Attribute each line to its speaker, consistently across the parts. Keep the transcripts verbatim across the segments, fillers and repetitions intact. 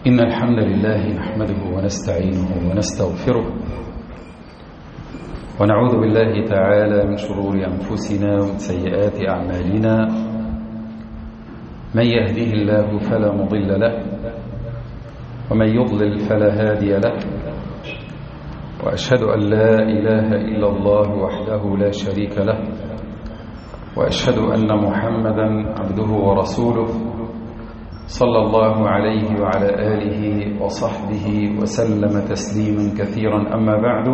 Speaker 1: إن الحمد لله نحمده ونستعينه ونستغفره ونعوذ بالله تعالى من شرور أنفسنا ومن سيئات أعمالنا. من يهده الله فلا مضل له ومن يضلل فلا هادي له، وأشهد أن لا إله إلا الله وحده لا شريك له، وأشهد أن محمدا عبده ورسوله صلى الله عليه وعلى آله وصحبه وسلم تسليما كثيرا. أما بعد،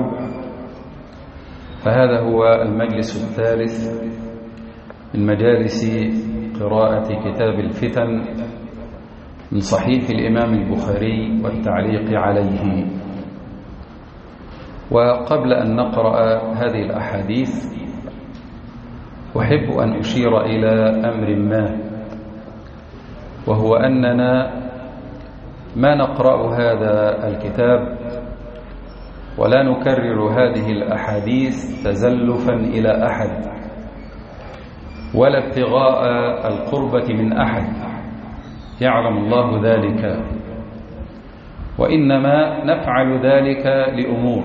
Speaker 1: فهذا هو المجلس الثالث من مجالس قراءة كتاب الفتن من صحيح الإمام البخاري والتعليق عليه. وقبل أن نقرأ هذه الأحاديث أحب أن أشير إلى أمر ما، وهو أننا ما نقرأ هذا الكتاب ولا نكرر هذه الأحاديث تزلفا إلى أحد ولا ابتغاء القربة من أحد، يعلم الله ذلك، وإنما نفعل ذلك لأمور.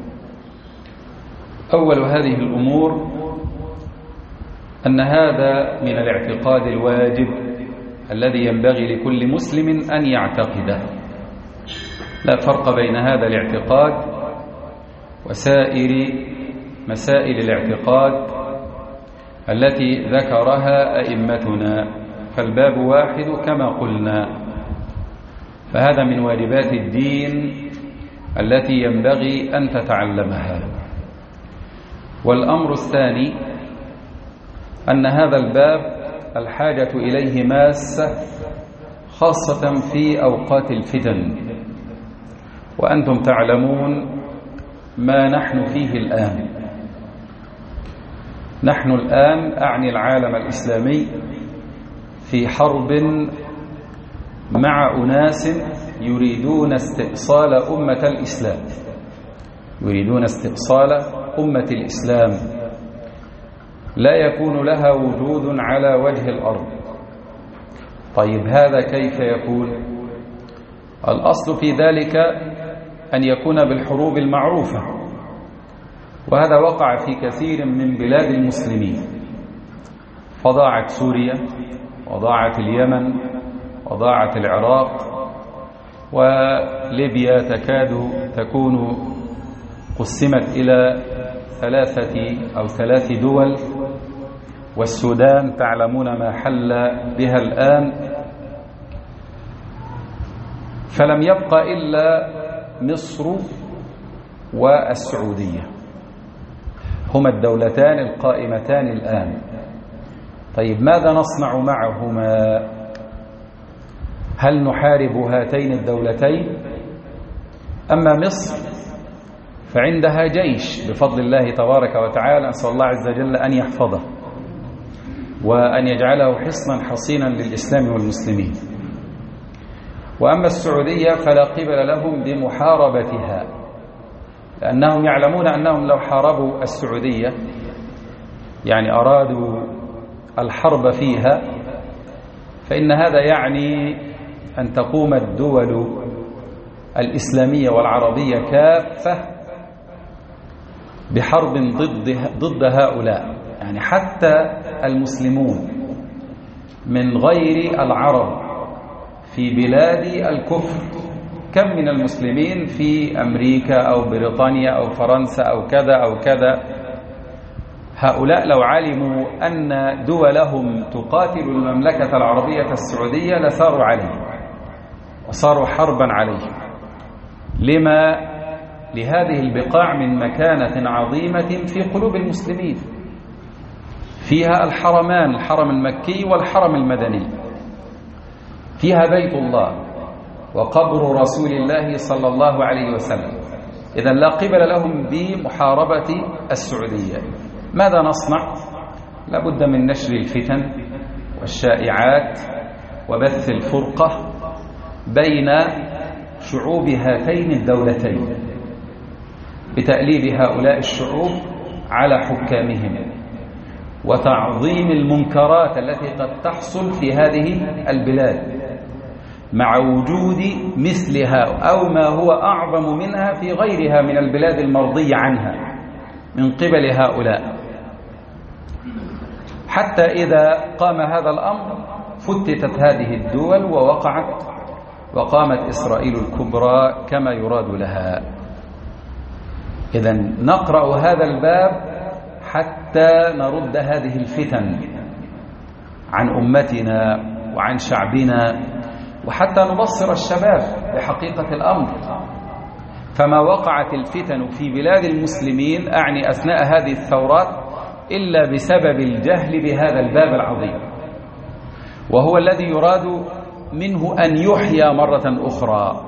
Speaker 1: أول هذه الأمور أن هذا من الاعتقاد الواجب الذي ينبغي لكل مسلم أن يعتقده. لا فرق بين هذا الاعتقاد وسائر مسائل الاعتقاد التي ذكرها أئمتنا، فالباب واحد كما قلنا. فهذا من واجبات الدين التي ينبغي أن تتعلمها. والأمر الثاني أن هذا الباب الحاجة إليه ماسة، خاصة في أوقات الفتن، وأنتم تعلمون ما نحن فيه الآن. نحن الآن أعني العالم الإسلامي في حرب مع أناس يريدون استئصال أمة الإسلام، يريدون استئصال أمة الإسلام، لا يكون لها وجود على وجه الأرض. طيب هذا كيف يكون؟ الأصل في ذلك أن يكون بالحروب المعروفة، وهذا وقع في كثير من بلاد المسلمين، فضاعت سوريا وضاعت اليمن وضاعت العراق، وليبيا تكاد تكون قسمت إلى ثلاثة أو ثلاث دول، والسودان تعلمون ما حل بها الآن. فلم يبق إلا مصر والسعودية، هما الدولتان القائمتان الآن. طيب ماذا نصنع معهما؟ هل نحارب هاتين الدولتين؟ أما مصر فعندها جيش بفضل الله تبارك وتعالى، أسأل الله عز وجل أن يحفظه وأن يجعله حصنا حصينا للإسلام والمسلمين. وأما السعودية فلا قبل لهم بمحاربتها، لأنهم يعلمون أنهم لو حاربوا السعودية، يعني أرادوا الحرب فيها، فإن هذا يعني أن تقوم الدول الإسلامية والعربية كافة بحرب ضد ضد هؤلاء. يعني حتى المسلمون من غير العرب في بلاد الكفر، كم من المسلمين في أمريكا أو بريطانيا أو فرنسا أو كذا أو كذا، هؤلاء لو علموا أن دولهم تقاتل المملكة العربية السعودية لثاروا عليه وصاروا حربا عليه. لما؟ لهذه البقاع من مكانة عظيمة في قلوب المسلمين، فيها الحرمان، الحرم المكي والحرم المدني، فيها بيت الله وقبر رسول الله صلى الله عليه وسلم. إذن لا قبل لهم بمحاربة السعودية. ماذا نصنع؟ لابد من نشر الفتن والشائعات وبث الفرقة بين شعوب هاتين الدولتين، بتأليب هؤلاء الشعوب على حكامهم، وتعظيم المنكرات التي قد تحصل في هذه البلاد. مع وجود مثلها أو ما هو أعظم منها في غيرها من البلاد المرضي عنها من قبل هؤلاء، حتى إذا قام هذا الأمر فتتت هذه الدول ووقعت وقامت إسرائيل الكبرى كما يراد لها. إذن نقرأ هذا الباب حتى نرد هذه الفتن عن أمتنا وعن شعبنا، وحتى نبصر الشباب بحقيقة الأمر. فما وقعت الفتن في بلاد المسلمين أعني أثناء هذه الثورات إلا بسبب الجهل بهذا الباب العظيم، وهو الذي يراد منه أن يحيى مرة أخرى.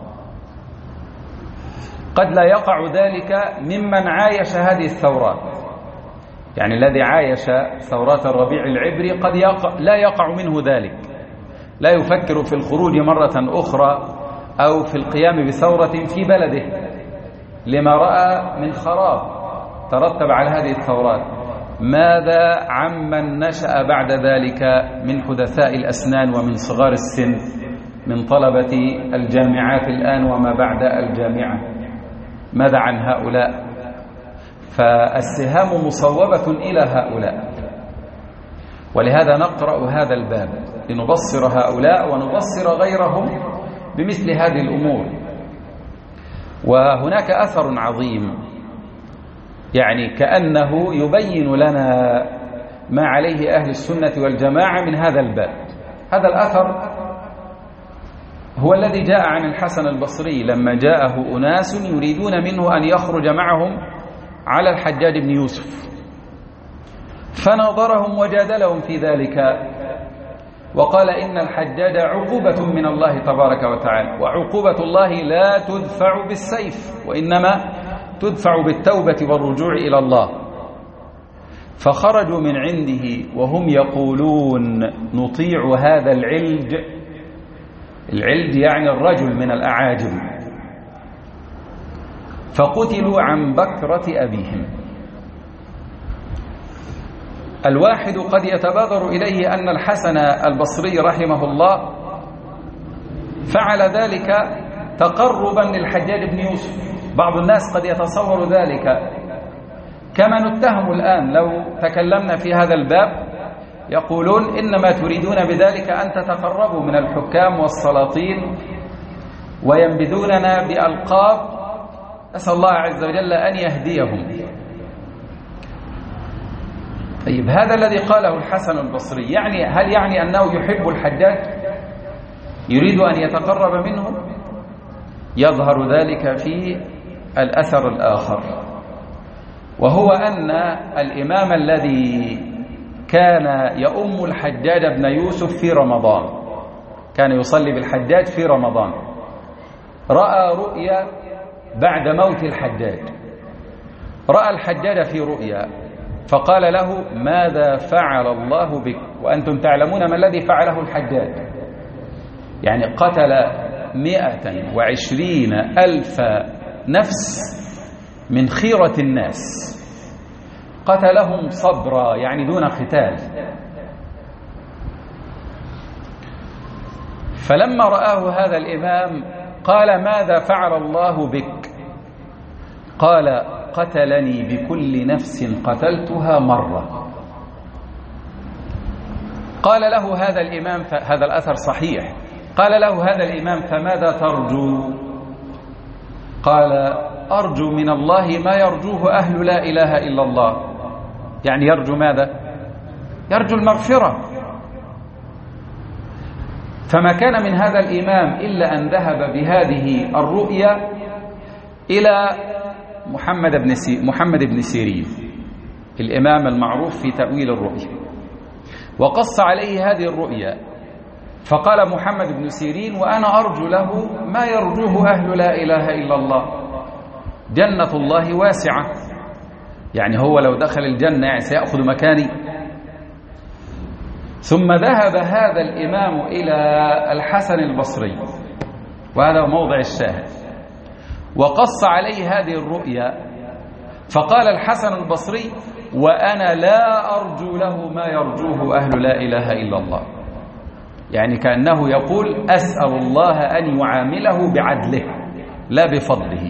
Speaker 1: قد لا يقع ذلك ممن عايش هذه الثورات، يعني الذي عايش ثورات الربيع العبري قد يقع لا يقع منه ذلك، لا يفكر في الخروج مرة أخرى أو في القيام بثورة في بلده لما رأى من خراب ترتب على هذه الثورات. ماذا عمن نشأ بعد ذلك من حدثاء الأسنان ومن صغار السن من طلبة الجامعات الآن وما بعد الجامعة؟ ماذا عن هؤلاء؟ فالسهام مصوبة إلى هؤلاء، ولهذا نقرأ هذا الباب لنبصر هؤلاء ونبصر غيرهم بمثل هذه الأمور. وهناك أثر عظيم يعني كأنه يبين لنا ما عليه أهل السنة والجماعة من هذا الباب. هذا الأثر هو الذي جاء عن الحسن البصري لما جاءه أناس يريدون منه أن يخرج معهم على الحجاج بن يوسف، فناظرهم وجادلهم في ذلك وقال إن الحجاج عقوبة من الله تبارك وتعالى، وعقوبة الله لا تدفع بالسيف وإنما تدفع بالتوبة والرجوع إلى الله. فخرجوا من عنده وهم يقولون نطيع هذا العلج، العلج يعني الرجل من الأعاجم، فقتلوا عن بكرة أبيهم. الواحد قد يتبادر إليه أن الحسن البصري رحمه الله فعل ذلك تقربا للحجاج بن يوسف. بعض الناس قد يتصور ذلك كما نتهم الآن لو تكلمنا في هذا الباب، يقولون إنما تريدون بذلك أن تتقربوا من الحكام والسلاطين وينبذوننا بألقاب أسأل الله عز وجل أن يهديهم. طيب هذا الذي قاله الحسن البصري يعني هل يعني أنه يحب الحجاج يريد أن يتقرب منه؟ يظهر ذلك في الأثر الآخر، وهو أن الإمام الذي كان يؤم الحجاج بن يوسف في رمضان، كان يصلي بالحجاج في رمضان، رأى رؤيا بعد موت الحجاج، رأى الحجاج في رؤيا فقال له ماذا فعل الله بك وأنتم تعلمون ما الذي فعله الحجاج؟ يعني قتل مئة وعشرين ألف نفس من خيرة الناس، قتلهم صبرا يعني دون قتال. فلما رآه هذا الإمام قال ماذا فعل الله بك؟ قال قتلني بكل نفس قتلتها مرة. قال له هذا الإمام، هذا الأثر صحيح، قال له هذا الإمام فماذا ترجو؟ قال أرجو من الله ما يرجوه أهل لا إله إلا الله. يعني يرجو ماذا؟ يرجو المغفرة. فما كان من هذا الإمام إلا أن ذهب بهذه الرؤيا إلى محمد بن سي محمد بن سيرين الإمام المعروف في تأويل الرؤيا، وقص عليه هذه الرؤيا، فقال محمد بن سيرين وأنا أرجو له ما يرجوه أهل لا إله إلا الله، جنة الله واسعة، يعني هو لو دخل الجنة يعني سيأخذ مكاني. ثم ذهب هذا الإمام إلى الحسن البصري، وهذا موضع الشاهد، وقص عليه هذه الرؤيا، فقال الحسن البصري وأنا لا أرجو له ما يرجوه أهل لا إله إلا الله. يعني كأنه يقول أسأل الله أن يعامله بعدله لا بفضله،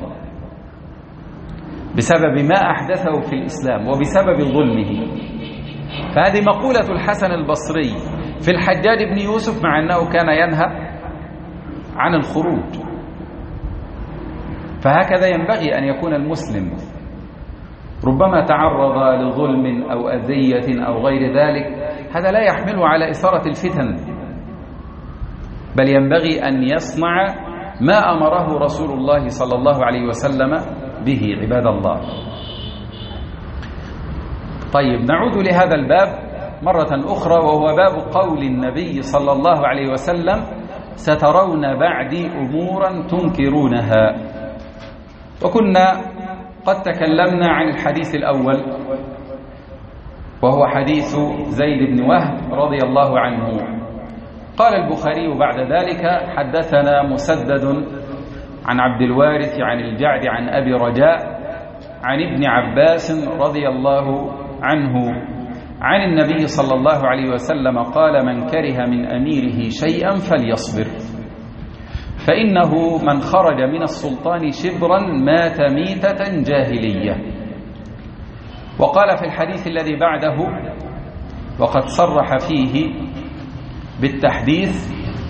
Speaker 1: بسبب ما أحدثه في الإسلام وبسبب ظلمه. فهذه مقولة الحسن البصري في الحجاج بن يوسف، مع أنه كان ينهى عن الخروج. فهكذا ينبغي أن يكون المسلم، ربما تعرض لظلم أو أذية أو غير ذلك، هذا لا يحمله على إثارة الفتن، بل ينبغي أن يصنع ما أمره رسول الله صلى الله عليه وسلم به. عباد الله، طيب نعود لهذا الباب مرة أخرى، وهو باب قول النبي صلى الله عليه وسلم: سترون بعدي أمورا تنكرونها. وكنا قد تكلمنا عن الحديث الأول، وهو حديث زيد بن وهب رضي الله عنه. قال البخاري بعد ذلك: حدثنا مسدد عن عبد الوارث عن الجعد عن أبي رجاء عن ابن عباس رضي الله عنه عن النبي صلى الله عليه وسلم قال: من كره من أميره شيئا فليصبر، فإنه من خرج من السلطان شبرا مات ميتة جاهلية. وقال في الحديث الذي بعده، وقد صرح فيه بالتحديث،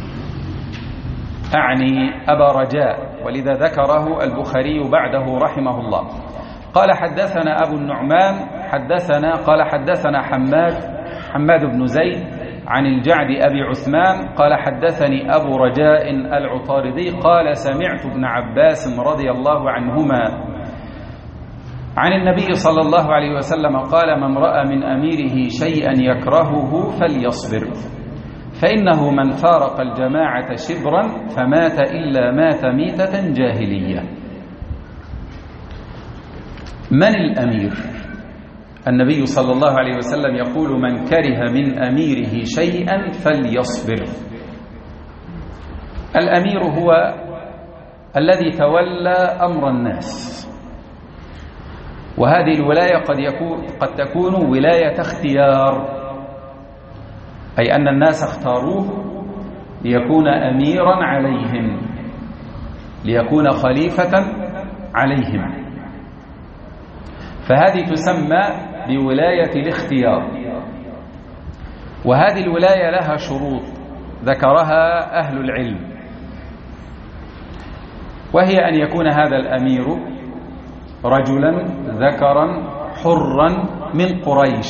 Speaker 1: أعني أبا رجاء، ولذا ذكره البخاري بعده رحمه الله. قال: حدثنا أبو النعمان حدثنا قال حدثنا حماد حماد بن زيد عن الجعد أبي عثمان قال: حدثني أبو رجاء العطاردي قال: سمعت ابن عباس رضي الله عنهما عن النبي صلى الله عليه وسلم قال: من رأى من أميره شيئا يكرهه فليصبر، فإنه من فارق الجماعة شبرا فمات إلا مات ميتة جاهلية. من الأمير؟ النبي صلى الله عليه وسلم يقول: من كره من أميره شيئا فليصبر. الأمير هو الذي تولى أمر الناس، وهذه الولاية قد يكون قد تكون ولاية اختيار، أي أن الناس اختاروه ليكون أميرا عليهم، ليكون خليفة عليهم، فهذه تسمى بولاية الاختيار. وهذه الولاية لها شروط ذكرها أهل العلم، وهي أن يكون هذا الأمير رجلا ذكرا حرا من قريش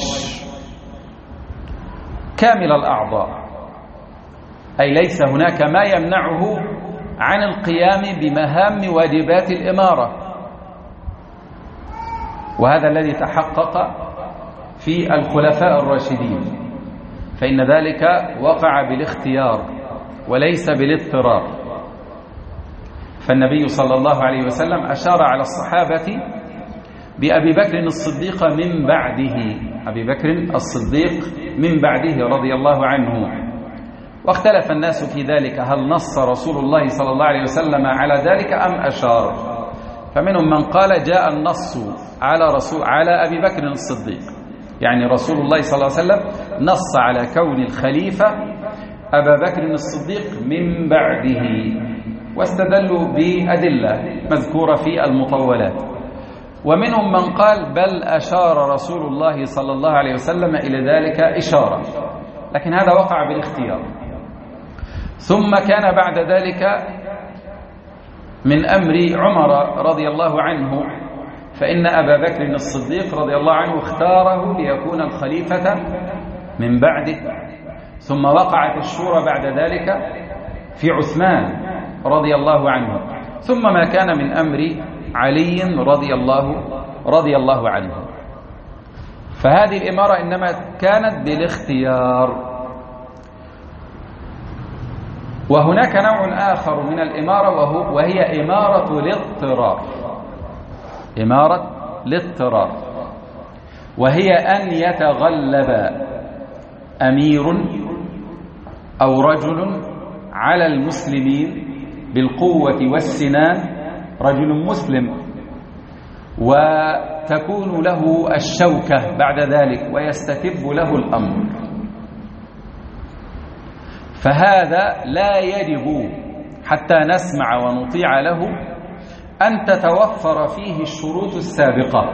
Speaker 1: كامل الأعضاء، أي ليس هناك ما يمنعه عن القيام بمهام واجبات الإمارة، وهذا الذي تحقق في الخلفاء الراشدين، فإن ذلك وقع بالاختيار وليس بالاضطرار. فالنبي صلى الله عليه وسلم أشار على الصحابة بأبي بكر الصديق من بعده، أبي بكر الصديق من بعده رضي الله عنه. واختلف الناس في ذلك، هل نص رسول الله صلى الله عليه وسلم على ذلك أم أشار؟ فمنهم من قال جاء النص على رسول على أبي بكر الصديق، يعني رسول الله صلى الله عليه وسلم نص على كون الخليفة أبا بكر الصديق من بعده، واستدلوا بأدلة مذكورة في المطولات. ومنهم من قال بل أشار رسول الله صلى الله عليه وسلم إلى ذلك إشارة، لكن هذا وقع بالاختيار. ثم كان بعد ذلك من أمر عمر رضي الله عنه، فإن أبا بكر الصديق رضي الله عنه اختاره ليكون الخليفة من بعده. ثم وقعت الشورى بعد ذلك في عثمان رضي الله عنه، ثم ما كان من أمر علي رضي الله رضي الله عنه. فهذه الإمارة إنما كانت بالاختيار. وهناك نوع آخر من الإمارة، وهو وهي إمارة الاضطرار، إمارة الاضطرار، وهي أن يتغلب أمير أو رجل على المسلمين بالقوة والسنان، رجل مسلم، وتكون له الشوكة بعد ذلك ويستتب له الأمر. فهذا لا يجب حتى نسمع ونطيع له أن تتوفر فيه الشروط السابقة.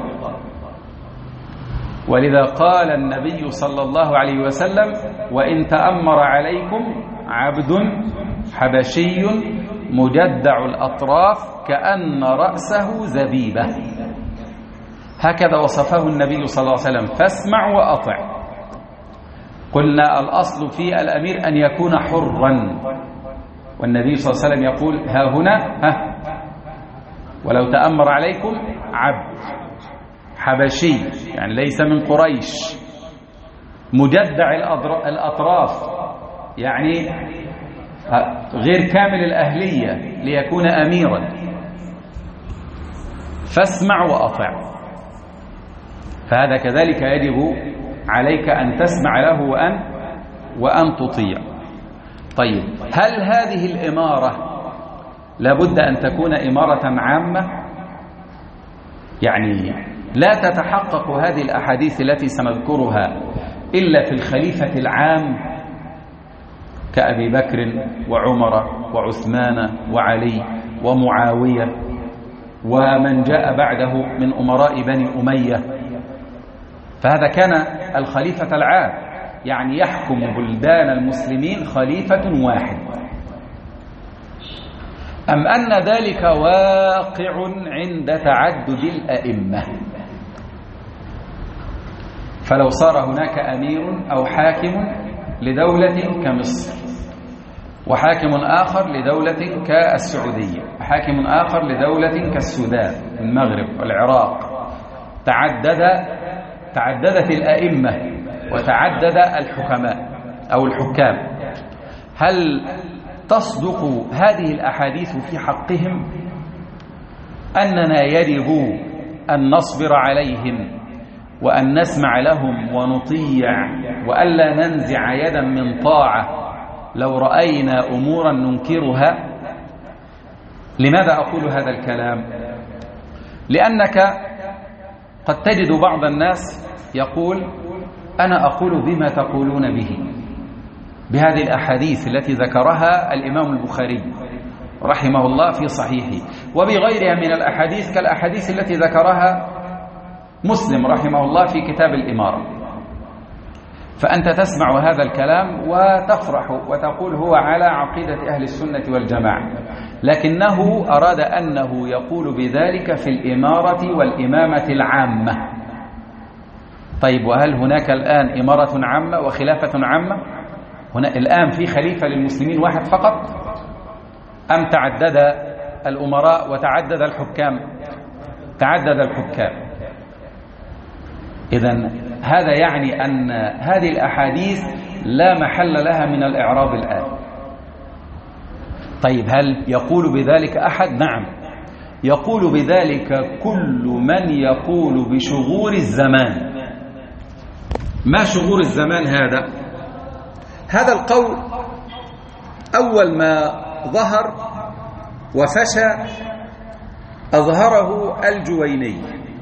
Speaker 1: ولذا قال النبي صلى الله عليه وسلم: وإن تأمر عليكم عبد حبشي مجدع الأطراف كأن رأسه زبيبة. هكذا وصفه النبي صلى الله عليه وسلم: فاسمع وأطع. قلنا الأصل في الأمير أن يكون حرا، والنبي صلى الله عليه وسلم يقول: ها هنا ها ولو تأمر عليكم عبد حبشي، يعني ليس من قريش، مجدع الأطراف، يعني غير كامل الأهلية ليكون أميرا. فاسمع وأطع. فهذا كذلك يجب عليك أن تسمع له وأن وأن تطيع. طيب، هل هذه الإمارة لابد أن تكون إمارة عامة؟ يعني لا تتحقق هذه الأحاديث التي سنذكرها إلا في الخليفة العام كأبي بكر وعمر وعثمان وعلي ومعاوية ومن جاء بعده من أمراء بني أمية. فهذا كان الخليفة العام، يعني يحكم بلدان المسلمين خليفة واحد. أم أن ذلك واقع عند تعدد الأئمة؟ فلو صار هناك أمير أو حاكم لدولة كمصر، وحاكم آخر لدولة كالسعودية، وحاكم آخر لدولة كالسودان، المغرب والعراق، تعدد تعددت الأئمة وتعدد الحكماء أو الحكام، هل تصدق هذه الأحاديث في حقهم أننا يجب أن نصبر عليهم وأن نسمع لهم ونطيع وألا ننزع يدا من طاعة لو رأينا أمورا ننكرها؟ لماذا أقول هذا الكلام؟ لأنك قد تجد بعض الناس يقول: أنا أقول بما تقولون به، بهذه الأحاديث التي ذكرها الإمام البخاري رحمه الله في صحيحه، وبغيرها من الأحاديث كالأحاديث التي ذكرها مسلم رحمه الله في كتاب الإمارة. فأنت تسمع هذا الكلام وتفرح وتقول هو على عقيدة أهل السنة والجماعة، لكنه أراد أنه يقول بذلك في الإمارة والإمامة العامة. طيب، وهل هناك الآن إمارة عامة وخلافة عامة؟ هنا الآن في خليفة للمسلمين واحد فقط، أم تعدد الأمراء وتعدد الحكام؟ تعدد الحكام. إذن هذا يعني أن هذه الأحاديث لا محل لها من الإعراب الآن. طيب، هل يقول بذلك أحد؟ نعم، يقول بذلك كل من يقول بشغور الزمان. ما شغور الزمان هذا؟ هذا القول أول ما ظهر وفشى أظهره الجويني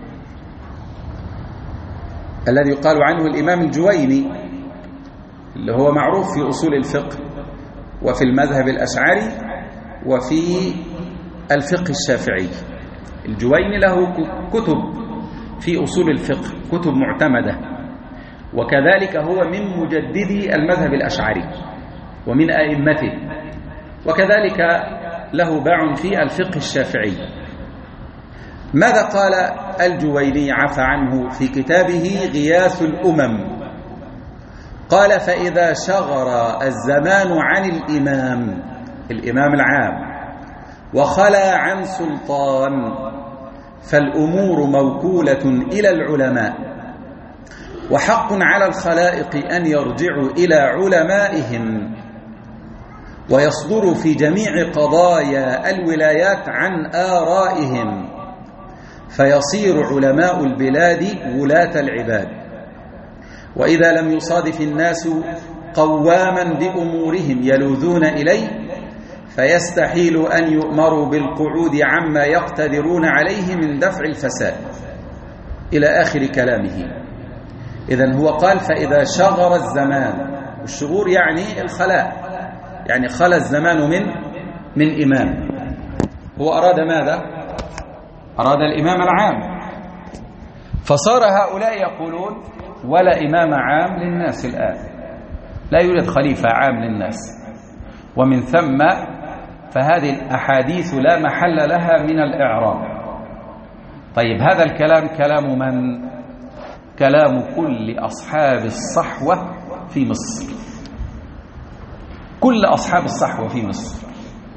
Speaker 1: الذي يقال عنه الإمام الجويني، اللي هو معروف في أصول الفقه وفي المذهب الأشعري وفي الفقه الشافعي. الجويني له كتب في أصول الفقه، كتب معتمدة، وكذلك هو من مجددي المذهب الأشعري ومن أئمته، وكذلك له باع في الفقه الشافعي. ماذا قال الجويني عفى عنه في كتابه غياث الأمم؟ قال: فإذا شغر الزمان عن الإمام الإمام العام وخلى عن سلطان فالأمور موكولة إلى العلماء، وحق على الخلائق أن يرجعوا إلى علمائهم ويصدروا في جميع قضايا الولايات عن آرائهم، فيصير علماء البلاد ولاة العباد. وإذا لم يصادف الناس قواما بأمورهم يلوذون إليه فيستحيل أن يؤمروا بالقعود عما يقتدرون عليه من دفع الفساد، إلى آخر كلامه. إذن هو قال: فإذا شغر الزمان، الشغور يعني الخلاء، يعني خلى الزمان من من إمام. هو أراد ماذا؟ أراد الإمام العام، فصار هؤلاء يقولون ولا إمام عام للناس الآن، لا يوجد خليفة عام للناس، ومن ثم فهذه الأحاديث لا محل لها من الإعراب. طيب هذا الكلام كلام من؟ كلام كل أصحاب الصحوة في مصر، كل أصحاب الصحوة في مصر.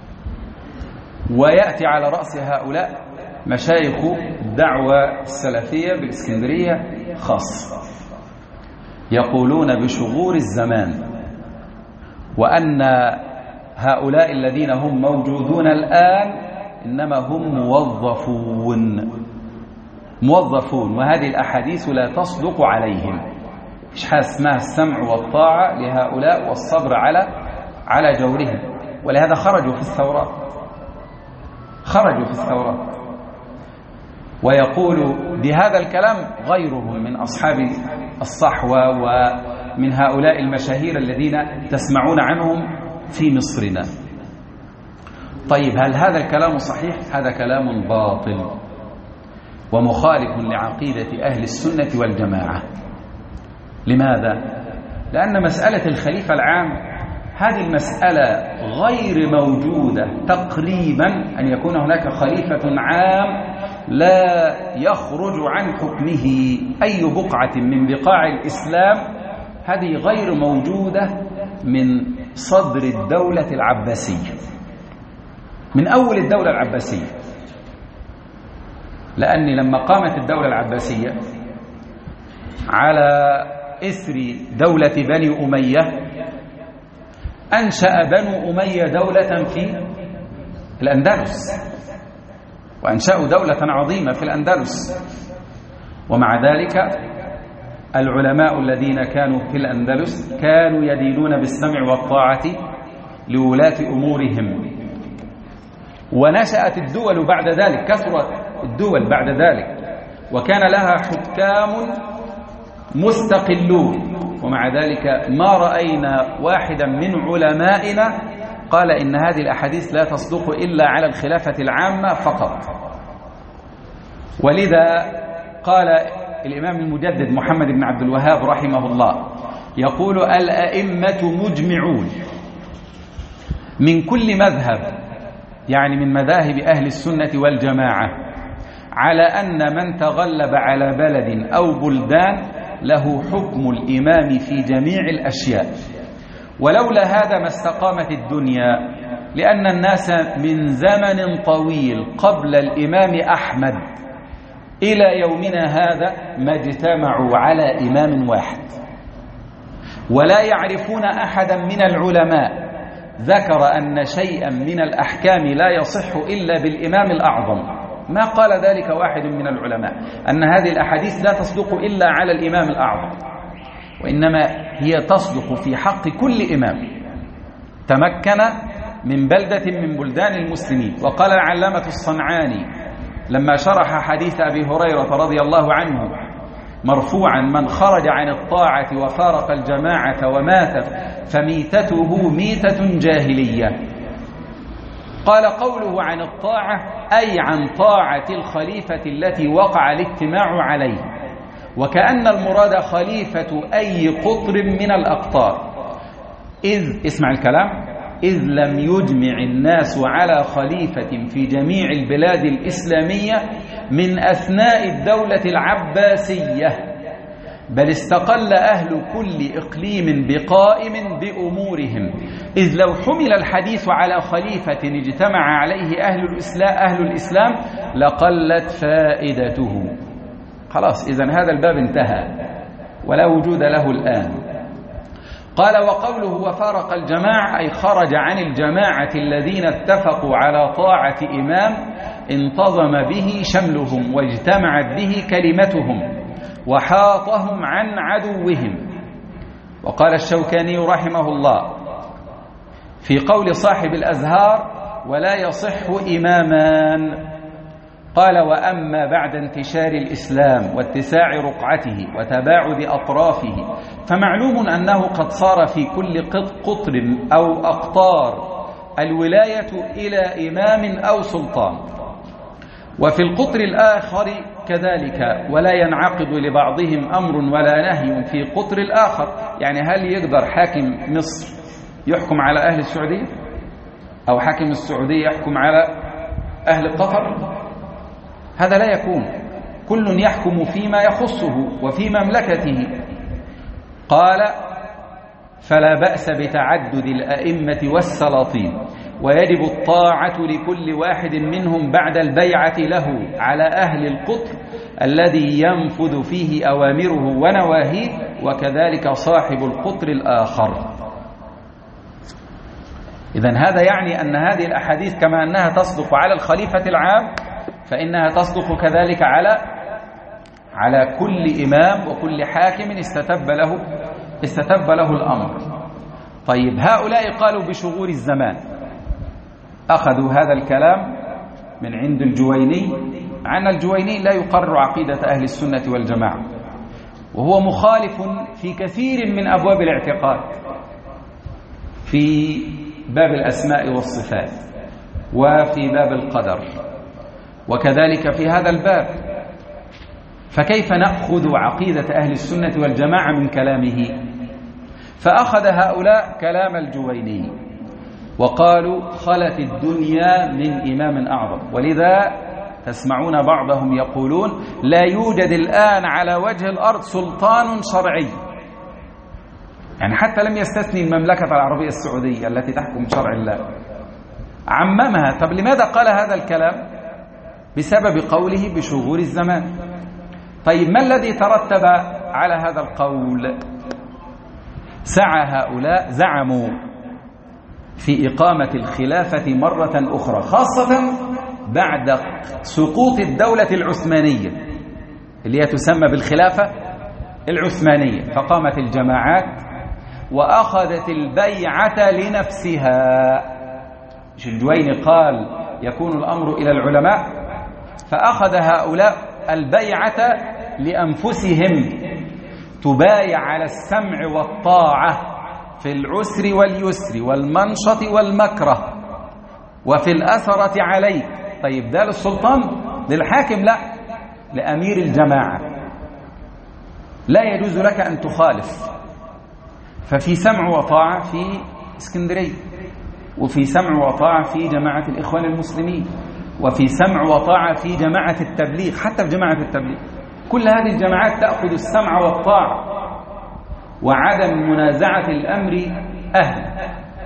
Speaker 1: ويأتي على رأس هؤلاء مشايخ الدعوة السلفية بالإسكندرية خاصة، يقولون بشغور الزمان، وأن هؤلاء الذين هم موجودون الآن إنما هم موظفون موظفون وهذه الأحاديث لا تصدق عليهم. مش حاجة اسمها السمع والطاعة لهؤلاء والصبر على على جورهم، ولهذا خرجوا في الثورات خرجوا في الثورات ويقول بهذا الكلام غيرهم من أصحاب الصحوة ومن هؤلاء المشاهير الذين تسمعون عنهم في مصرنا. طيب هل هذا الكلام صحيح؟ هذا كلام باطل ومخالف لعقيدة أهل السنة والجماعة. لماذا؟ لأن مسألة الخليفة العام هذه المسألة غير موجودة تقريبا، أن يكون هناك خليفة عام لا يخرج عن حكمه أي بقعة من بقاع الإسلام، هذه غير موجودة من صدر الدولة العباسية، من أول الدولة العباسية. لأن لما قامت الدولة العباسية على إثر دولة بني أمية، أنشأ بنو أمية دولة في الأندلس، وأنشأوا دولة عظيمة في الأندلس. ومع ذلك العلماء الذين كانوا في الأندلس كانوا يدينون بالسمع والطاعة لولاة أمورهم. ونشأت الدول بعد ذلك، كثرت الدول بعد ذلك، وكان لها حكام مستقلون، ومع ذلك ما رأينا واحدا من علمائنا قال إن هذه الأحاديث لا تصدق إلا على الخلافة العامة فقط. ولذا قال الإمام المجدد محمد بن عبد الوهاب رحمه الله، يقول الأئمة مجمعون من كل مذهب، يعني من مذاهب أهل السنة والجماعة، على أن من تغلب على بلد أو بلدان له حكم الإمام في جميع الأشياء. ولولا هذا ما استقامت الدنيا، لأن الناس من زمن طويل قبل الإمام أحمد إلى يومنا هذا ما اجتمعوا على إمام واحد، ولا يعرفون أحدا من العلماء ذكر أن شيئا من الأحكام لا يصح إلا بالإمام الأعظم. ما قال ذلك واحد من العلماء أن هذه الأحاديث لا تصدق إلا على الإمام الأعظم، وإنما هي تصدق في حق كل إمام تمكن من بلدة من بلدان المسلمين. وقال العلامة الصنعاني لما شرح حديث أبي هريرة رضي الله عنه مرفوعا: من خرج عن الطاعة وفارق الجماعة ومات فميتته ميتة جاهلية. قال: قوله عن الطاعة أي عن طاعة الخليفة التي وقع الاجتماع عليه، وكأن المراد خليفة أي قطر من الأقطار، إذ اسمع الكلام إذ لم يجمع الناس على خليفة في جميع البلاد الإسلامية من أثناء الدولة العباسية، بل استقل أهل كل إقليم بقائم بأمورهم، إذ لو حمل الحديث على خليفة اجتمع عليه أهل الإسلام, أهل الإسلام لقلت فائدته. خلاص، إذن هذا الباب انتهى ولا وجود له الآن. قال: وقوله وفارق الجماعة أي خرج عن الجماعة الذين اتفقوا على طاعة إمام انتظم به شملهم واجتمعت به كلمتهم وحاطهم عن عدوهم. وقال الشوكاني رحمه الله في قول صاحب الأزهار: ولا يصح إمامان قال: وأما بعد انتشار الإسلام واتساع رقعته وتباعد أطرافه فمعلوم أنه قد صار في كل قطر أو أقطار الولاية إلى إمام أو سلطان، وفي القطر الآخر كذلك، ولا ينعقد لبعضهم أمر ولا نهي في قطر الآخر. يعني هل يقدر حاكم مصر يحكم على أهل السعودية، أو حاكم السعودية يحكم على أهل قطر؟ هذا لا يكون، كل يحكم فيما يخصه وفي مملكته. قال: فلا بأس بتعدد الأئمة والسلاطين، ويجب الطاعة لكل واحد منهم بعد البيعة له على أهل القطر الذي ينفذ فيه أوامره ونواهيه، وكذلك صاحب القطر الآخر. إذن هذا يعني أن هذه الأحاديث كما أنها تصدق على الخليفة العام، فإنها تصدق كذلك على على كل إمام وكل حاكم استتب له استتب له الأمر. طيب، هؤلاء قالوا بشغور الزمان، أخذوا هذا الكلام من عند الجويني، عن الجويني لا يقرر عقيدة أهل السنة والجماعة، وهو مخالف في كثير من أبواب الاعتقاد، في باب الأسماء والصفات، وفي باب القدر، وكذلك في هذا الباب. فكيف نأخذ عقيدة أهل السنة والجماعة من كلامه؟ فأخذ هؤلاء كلام الجويني وقالوا: خلت الدنيا من إمام أعظم. ولذا تسمعون بعضهم يقولون: لا يوجد الآن على وجه الأرض سلطان شرعي، يعني حتى لم يستثني المملكة العربية السعودية التي تحكم شرع الله، عممها. طب لماذا قال هذا الكلام؟ بسبب قوله بشغور الزمان. طيب، ما الذي ترتب على هذا القول؟ سعى هؤلاء، زعموا في إقامة الخلافة مرة أخرى، خاصة بعد سقوط الدولة العثمانية اللي هي تسمى بالخلافة العثمانية، فقامت الجماعات وأخذت البيعة لنفسها. الجويني قال: يكون الأمر إلى العلماء، فأخذ هؤلاء البيعة لأنفسهم، تبايع على السمع والطاعة في العسر واليسر والمنشط والمكره وفي الأثرة عليك. طيب، ده للسلطان للحاكم؟ لا، لأمير الجماعة لا يجوز لك أن تخالف. ففي سمع وطاعة في اسكندرية، وفي سمع وطاعة في جماعة الإخوان المسلمين، وفي سمع وطاعة في جماعة التبليغ، حتى في جماعة التبليغ كل هذه الجماعات تأخذ السمع والطاعة وعدم منازعة الأمر أهل،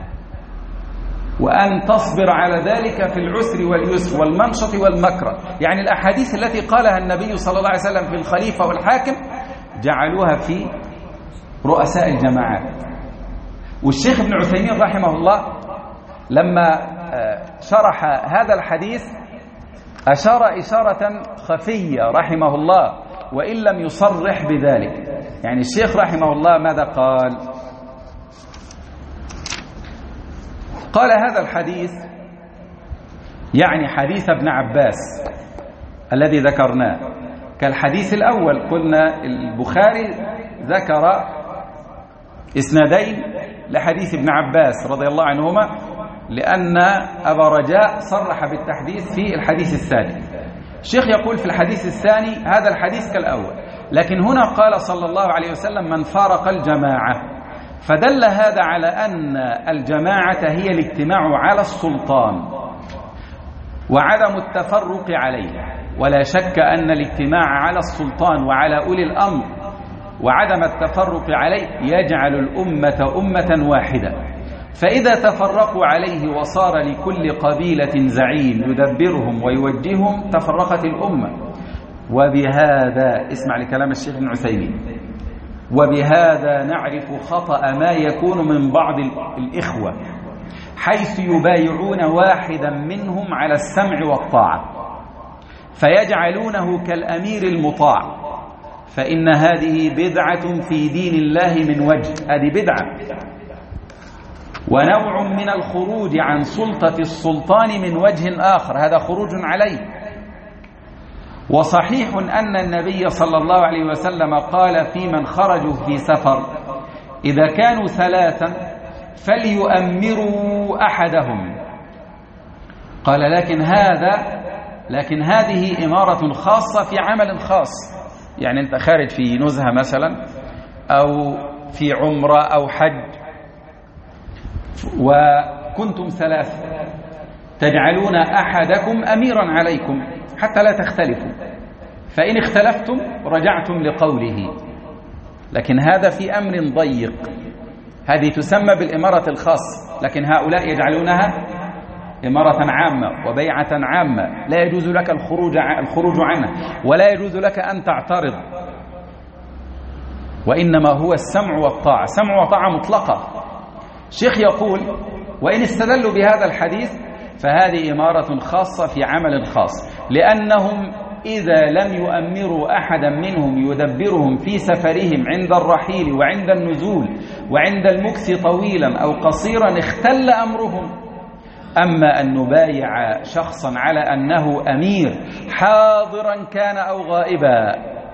Speaker 1: وأن تصبر على ذلك في العسر واليسر والمنشط والمكره. يعني الأحاديث التي قالها النبي صلى الله عليه وسلم في الخليفة والحاكم جعلوها في رؤساء الجماعات. والشيخ ابن عثيمين رحمه الله لما شرح هذا الحديث أشار إشارة خفية رحمه الله، وإن لم يصرح بذلك. يعني الشيخ رحمه الله ماذا قال؟ قال: هذا الحديث يعني حديث ابن عباس الذي ذكرناه كالحديث الأول. قلنا البخاري ذكر إسنادين لحديث ابن عباس رضي الله عنهما، لأن أبا رجاء صرح بالتحديث في الحديث الثاني. الشيخ يقول في الحديث الثاني هذا الحديث كالأول، لكن هنا قال صلى الله عليه وسلم: من فارق الجماعة. فدل هذا على أن الجماعة هي الاجتماع على السلطان وعدم التفرق عليه. ولا شك أن الاجتماع على السلطان وعلى أولي الأمر وعدم التفرق عليه يجعل الأمة أمة واحدة. فإذا تفرقوا عليه وصار لكل قبيلة زعيم يدبرهم ويوجههم تفرقت الأمة. وبهذا اسمع لكلام الشيخ ابن عثيمين: وبهذا نعرف خطأ ما يكون من بعض الإخوة حيث يبايعون واحدا منهم على السمع والطاعة فيجعلونه كالأمير المطاع، فإن هذه بدعة في دين الله من وجه، هذه بدعة ونوع من الخروج عن سلطة السلطان من وجه آخر، هذا خروج عليه. وصحيح أن النبي صلى الله عليه وسلم قال في من خرجوا في سفر إذا كانوا ثلاثا فليؤمروا أحدهم. قال لكن هذا لكن هذه إمارة خاصة في عمل خاص، يعني أنت خارج في نزهة مثلا أو في عمرة أو حج وكنتم ثلاثة، تجعلون أحدكم أميرا عليكم حتى لا تختلفوا، فإن اختلفتم رجعتم لقوله. لكن هذا في أمر ضيق، هذه تسمى بالإمارة الخاصة، لكن هؤلاء يجعلونها إمارة عامة وبيعة عامة، لا يجوز لك الخروج الخروج عنها ولا يجوز لك أن تعترض، وإنما هو السمع والطاعة، سمع وطاعة مطلقة. الشيخ يقول وإن استدلوا بهذا الحديث فهذه إمارة خاصة في عمل خاص، لأنهم إذا لم يؤمروا أحدا منهم يدبرهم في سفرهم عند الرحيل وعند النزول وعند المكث طويلا أو قصيرا اختل أمرهم. أما أن نبايع شخصا على أنه أمير حاضرا كان أو غائبا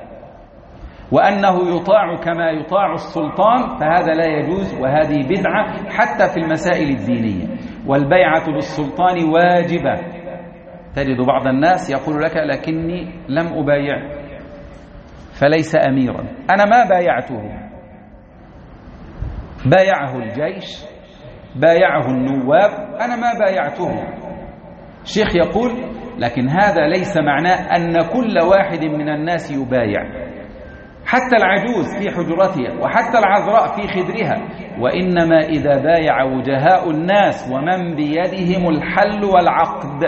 Speaker 1: وأنه يطاع كما يطاع السلطان فهذا لا يجوز، وهذه بدعة حتى في المسائل الدينية. والبيعة للسلطان واجبة. تجد بعض الناس يقول لك لكني لم أبايع فليس أميرا. أنا ما بايعته، بايعه الجيش، بايعه النواب، أنا ما بايعته. الشيخ يقول لكن هذا ليس معناه أن كل واحد من الناس يبايع، حتى العجوز في حجرتها وحتى العذراء في خدرها، وإنما إذا بايع وجهاء الناس ومن بيدهم الحل والعقد،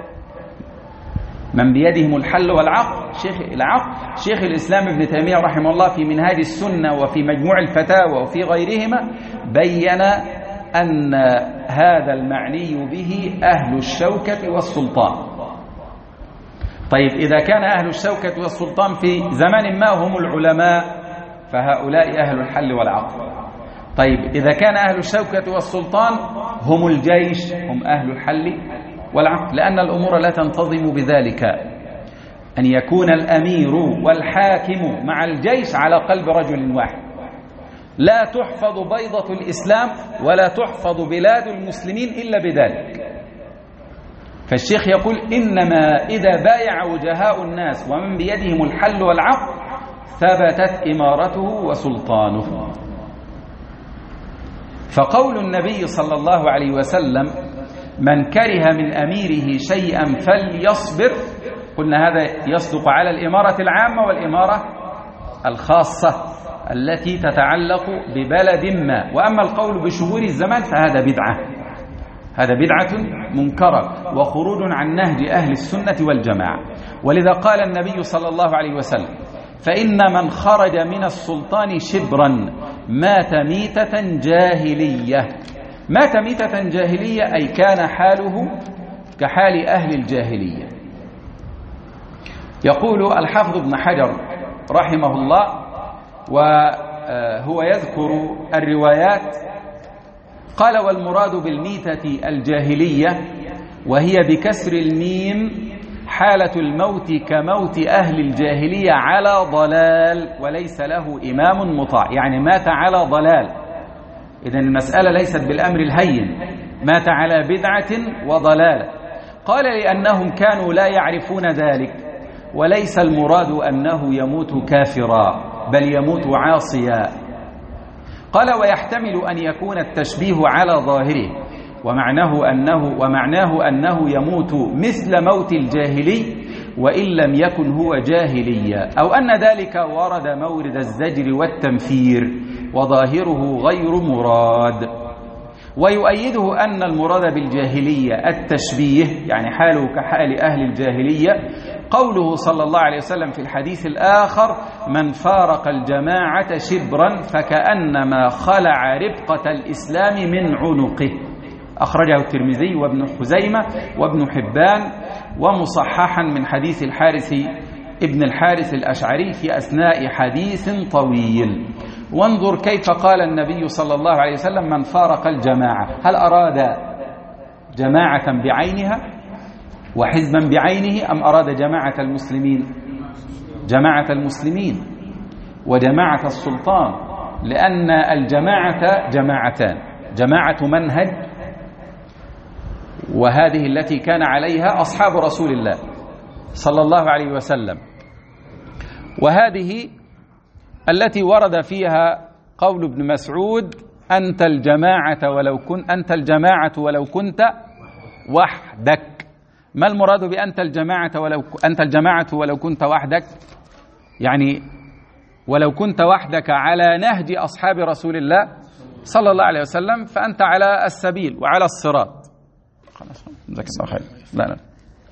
Speaker 1: من بيدهم الحل والعقد شيخ العقد شيخ الإسلام ابن تيمية رحمه الله في منهاج السنة وفي مجموع الفتاوى وفي غيرهما بين أن هذا المعني به أهل الشوكة والسلطان. طيب إذا كان أهل الشوكة والسلطان في زمان ما هم العلماء فهؤلاء أهل الحل والعقد. طيب إذا كان أهل الشوكة والسلطان هم الجيش هم أهل الحل والعقد، لأن الأمور لا تنتظم بذلك، أن يكون الأمير والحاكم مع الجيش على قلب رجل واحد. لا تحفظ بيضة الإسلام ولا تحفظ بلاد المسلمين إلا بذلك. فالشيخ يقول إنما إذا بايع وجهاء الناس ومن بيدهم الحل والعقد ثبتت إمارته وسلطانه. فقول النبي صلى الله عليه وسلم من كره من أميره شيئا فليصبر، قلنا هذا يصدق على الإمارة العامة والإمارة الخاصة التي تتعلق ببلد ما. وأما القول بشهور الزمان فهذا بدعة، هذا بدعة منكرة وخروج عن نهج أهل السنة والجماعة. ولذا قال النبي صلى الله عليه وسلم فإن من خرج من السلطان شبرا مات ميتة جاهلية. مات ميتة جاهلية أي كان حاله كحال أهل الجاهلية. يقول الحافظ ابن حجر رحمه الله وهو يذكر الروايات قال والمراد بالميتة الجاهلية وهي بكسر الميم حالة الموت كموت أهل الجاهلية على ضلال وليس له إمام مطاع، يعني مات على ضلال. إذن المسألة ليست بالأمر الهين، مات على بدعة وضلالة. قال لأنهم كانوا لا يعرفون ذلك، وليس المراد أنه يموت كافرا بل يموت عاصيا. قال ويحتمل أن يكون التشبيه على ظاهره ومعناه أنه, ومعناه أنه يموت مثل موت الجاهلي وإن لم يكن هو جاهليا، أو أن ذلك ورد مورد الزجر والتنفير وظاهره غير مراد. ويؤيده أن المراد بالجاهلية التشبيه، يعني حاله كحال أهل الجاهلية، قوله صلى الله عليه وسلم في الحديث الآخر من فارق الجماعة شبرا فكأنما خلع ربقة الإسلام من عنقه. أخرجه الترمذي وابن خزيمة وابن حبان ومصححا من حديث الحارث ابن الحارث الأشعري في أثناء حديث طويل. وانظر كيف قال النبي صلى الله عليه وسلم من فارق الجماعة، هل أراد جماعة بعينها وحزبا بعينه أم أراد جماعة المسلمين؟ جماعة المسلمين وجماعة السلطان، لأن الجماعة جماعتان: جماعة منهج، وهذه التي كان عليها أصحاب رسول الله صلى الله عليه وسلم، وهذه التي ورد فيها قول ابن مسعود: أنت الجماعة ولو كنت أنت الجماعة ولو كنت وحدك. ما المراد بأنت الجماعة ولو أنت الجماعة ولو كنت وحدك؟ يعني ولو كنت وحدك على نهج أصحاب رسول الله صلى الله عليه وسلم فأنت على السبيل وعلى الصراط. خلاص جزاك الله خير. لا لا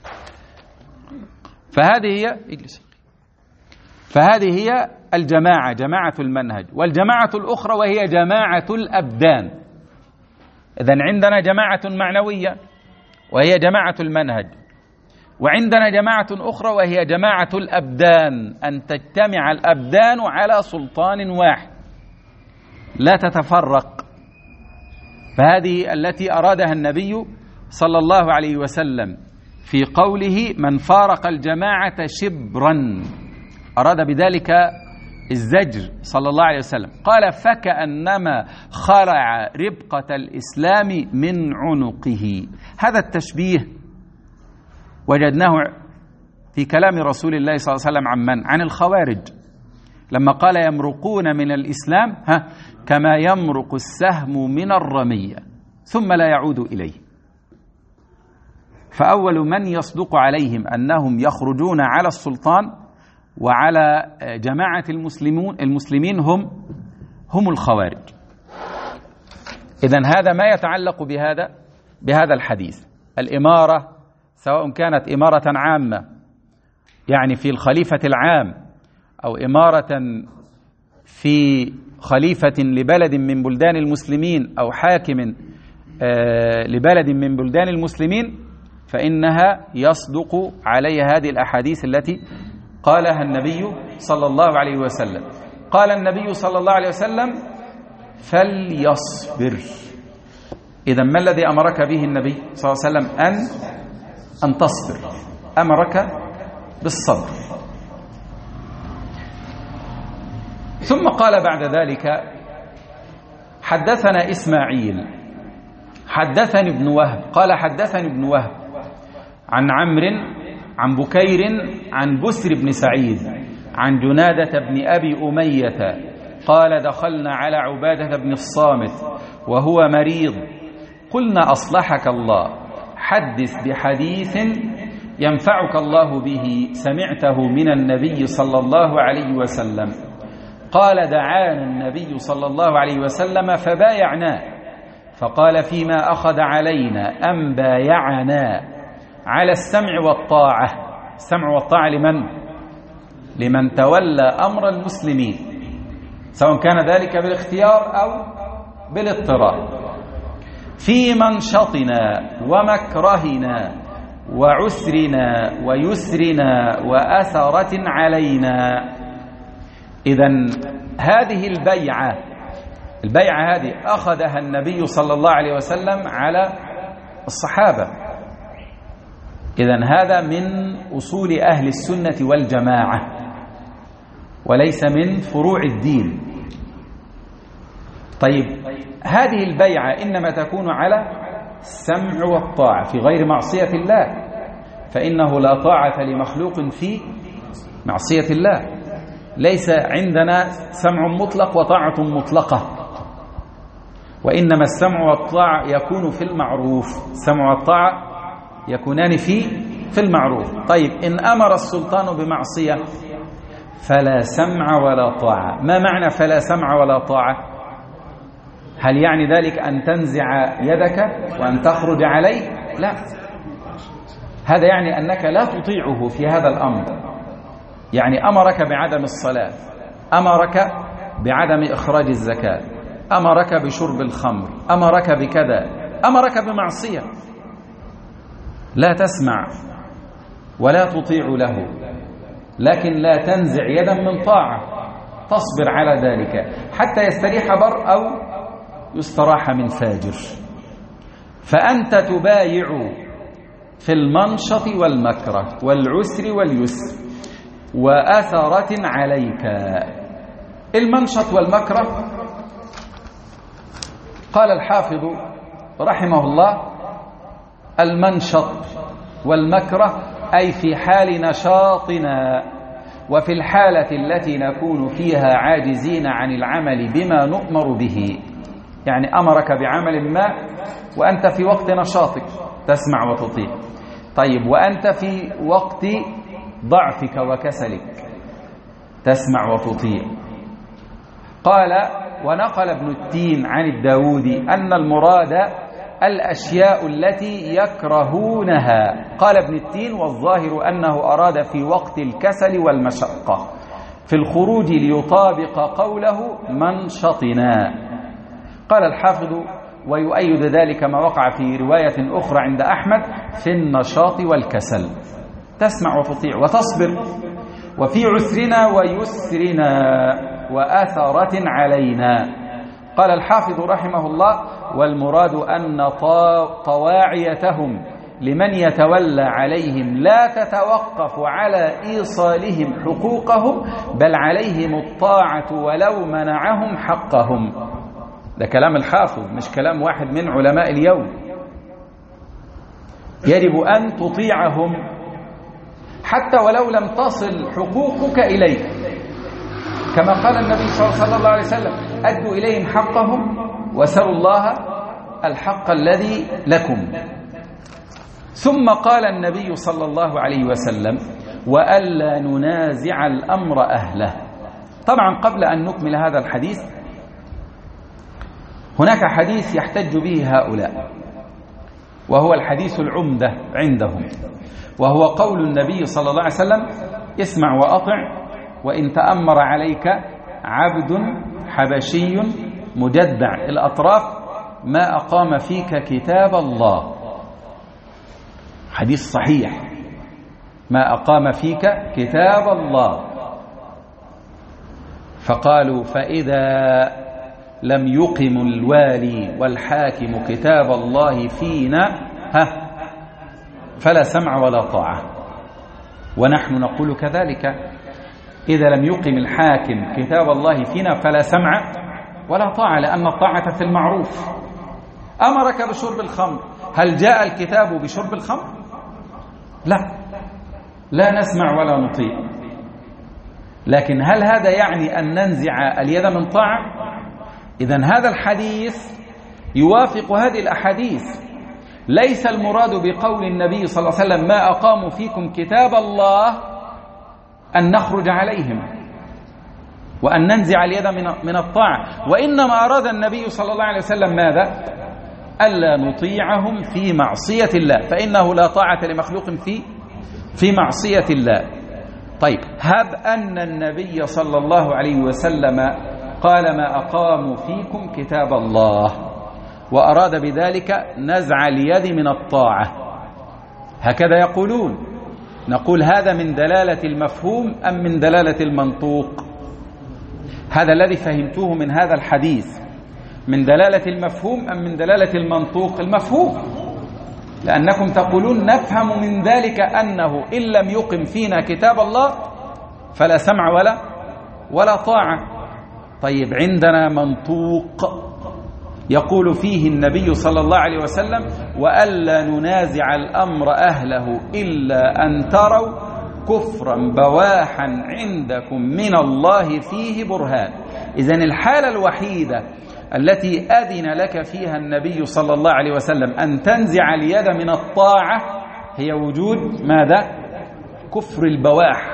Speaker 1: فهذه هي اجلس فهذه هي الجماعة، جماعة المنهج. والجماعة الأخرى وهي جماعة الأبدان. إذن عندنا جماعة معنوية وهي جماعة المنهج، وعندنا جماعة أخرى وهي جماعة الأبدان، أن تجتمع الأبدان على سلطان واحد لا تتفرق. فهذه التي أرادها النبي صلى الله عليه وسلم في قوله: من فارق الجماعة شبرا، أراد بذلك الزجر صلى الله عليه وسلم. قال: فكأنما خلع ربقة الإسلام من عنقه. هذا التشبيه وجدناه في كلام رسول الله صلى الله عليه وسلم عن من؟ عن الخوارج، لما قال: يمرقون من الإسلام ها كما يمرق السهم من الرمية ثم لا يعود إليه. فأول من يصدق عليهم أنهم يخرجون على السلطان وعلى جماعة المسلمون المسلمين هم هم الخوارج. إذن هذا ما يتعلق بهذا بهذا الحديث. الإمارة سواء كانت إمارة عامة يعني في الخليفة العام، أو إمارة في خليفة لبلد من بلدان المسلمين، أو حاكم لبلد من بلدان المسلمين، فإنها يصدق عليها هذه الأحاديث التي قالها النبي صلى الله عليه وسلم. قال النبي صلى الله عليه وسلم: فليصبر. إذن ما الذي أمرك به النبي صلى الله عليه وسلم؟ أن أن تصبر، أمرك بالصبر. ثم قال بعد ذلك: حدثنا إسماعيل حدثني ابن وهب قال حدثني ابن وهب عن عمرو عن بكير عن بسر بن سعيد عن جنادة بن أبي أمية قال: دخلنا على عبادة بن الصامت وهو مريض، قلنا: أصلحك الله، حدث بحديث ينفعك الله به سمعته من النبي صلى الله عليه وسلم. قال: دعانا النبي صلى الله عليه وسلم فبايعناه، فقال: فيما أخذ علينا أن بايعنا على السمع والطاعة. السمع والطاعة لمن؟ لمن تولى أمر المسلمين، سواء كان ذلك بالاختيار أو بالاضطرار، في منشطنا ومكرهنا وعسرنا ويسرنا وأثرة علينا. إذن هذه البيعة البيعة هذه أخذها النبي صلى الله عليه وسلم على الصحابة. إذن هذا من أصول أهل السنة والجماعة وليس من فروع الدين. طيب، هذه البيعة إنما تكون على السمع والطاعة في غير معصية الله، فإنه لا طاعة لمخلوق في معصية الله. ليس عندنا سمع مطلق وطاعة مطلقة، وإنما السمع والطاعة يكون في المعروف. السمع والطاعة يكونان في في المعروف. طيب، إن أمر السلطان بمعصية فلا سمع ولا طاعة. ما معنى فلا سمع ولا طاعة؟ هل يعني ذلك أن تنزع يدك وأن تخرج عليه؟ لا، هذا يعني أنك لا تطيعه في هذا الأمر. يعني أمرك بعدم الصلاة، أمرك بعدم إخراج الزكاة، أمرك بشرب الخمر، أمرك بكذا، أمرك بمعصية، لا تسمع ولا تطيع له، لكن لا تنزع يدا من طاعة، تصبر على ذلك حتى يستريح بر أو يستراح من فاجر. فأنت تبايع في المنشط والمكره والعسر واليسر وأثرة عليك. المنشط والمكره قال الحافظ رحمه الله: المنشط والمكره أي في حال نشاطنا وفي الحالة التي نكون فيها عاجزين عن العمل بما نؤمر به. يعني أمرك بعمل ما وأنت في وقت نشاطك تسمع وتطيع، طيب وأنت في وقت ضعفك وكسلك تسمع وتطيع. قال: ونقل ابن التين عن الداودي أن المراد الأشياء التي يكرهونها. قال ابن التين: والظاهر أنه أراد في وقت الكسل والمشقة في الخروج ليطابق قوله منشطنا. قال الحافظ: ويؤيد ذلك ما وقع في رواية أخرى عند أحمد في النشاط والكسل، تسمع وتطيع وتصبر، وفي عسرنا ويسرنا وأثرة علينا. قال الحافظ رحمه الله: والمراد أن طواعيتهم لمن يتولى عليهم لا تتوقف على إيصالهم حقوقهم، بل عليهم الطاعة ولو منعهم حقهم. ده كلام الحافظ، مش كلام واحد من علماء اليوم. يجب أن تطيعهم حتى ولو لم تصل حقوقك إليك، كما قال النبي صلى الله عليه وسلم: أدوا إليهم حقهم وسلوا الله الحق الذي لكم. ثم قال النبي صلى الله عليه وسلم: وألا ننازع الأمر أهله. طبعا قبل أن نكمل هذا الحديث هناك حديث يحتج به هؤلاء، وهو الحديث العمدة عندهم، وهو قول النبي صلى الله عليه وسلم: اسمع وأطع وإن تأمر عليك عبد حبشي مجدع الأطراف ما أقام فيك كتاب الله. حديث صحيح: ما أقام فيك كتاب الله. فقالوا: فإذا لم يقم الوالي والحاكم كتاب الله فينا ها فلا سمع ولا طاعة. ونحن نقول كذلك: إذا لم يقم الحاكم كتاب الله فينا فلا سمع ولا طاعة، لأن الطاعة في المعروف. أمرك بشرب الخمر، هل جاء الكتاب بشرب الخمر؟ لا، لا نسمع ولا نطيع. لكن هل هذا يعني أن ننزع اليد من طاعة؟ إذن هذا الحديث يوافق هذه الأحاديث. ليس المراد بقول النبي صلى الله عليه وسلم: ما أقاموا فيكم كتاب الله أن نخرج عليهم وأن ننزع اليد من الطاعة، وإنما أراد النبي صلى الله عليه وسلم ماذا؟ ألا نطيعهم في معصية الله، فإنه لا طاعة لمخلوق في في معصية الله. طيب، هب أن النبي صلى الله عليه وسلم قال: ما أقاموا فيكم كتاب الله، وأراد بذلك نزع اليد من الطاعة، هكذا يقولون. نقول: هذا من دلالة المفهوم أم من دلالة المنطوق؟ هذا الذي فهمتوه من هذا الحديث، من دلالة المفهوم أم من دلالة المنطوق؟ المفهوم، لأنكم تقولون نفهم من ذلك أنه إن لم يقم فينا كتاب الله فلا سمع ولا ولا طاعة. طيب، عندنا منطوق يقول فيه النبي صلى الله عليه وسلم: وألا ننازع الأمر أهله إلا أن تروا كفرا بواحا عندكم من الله فيه برهان. إذن الحالة الوحيدة التي أذن لك فيها النبي صلى الله عليه وسلم أن تنزع اليد من الطاعة هي وجود ماذا؟ كفر البواح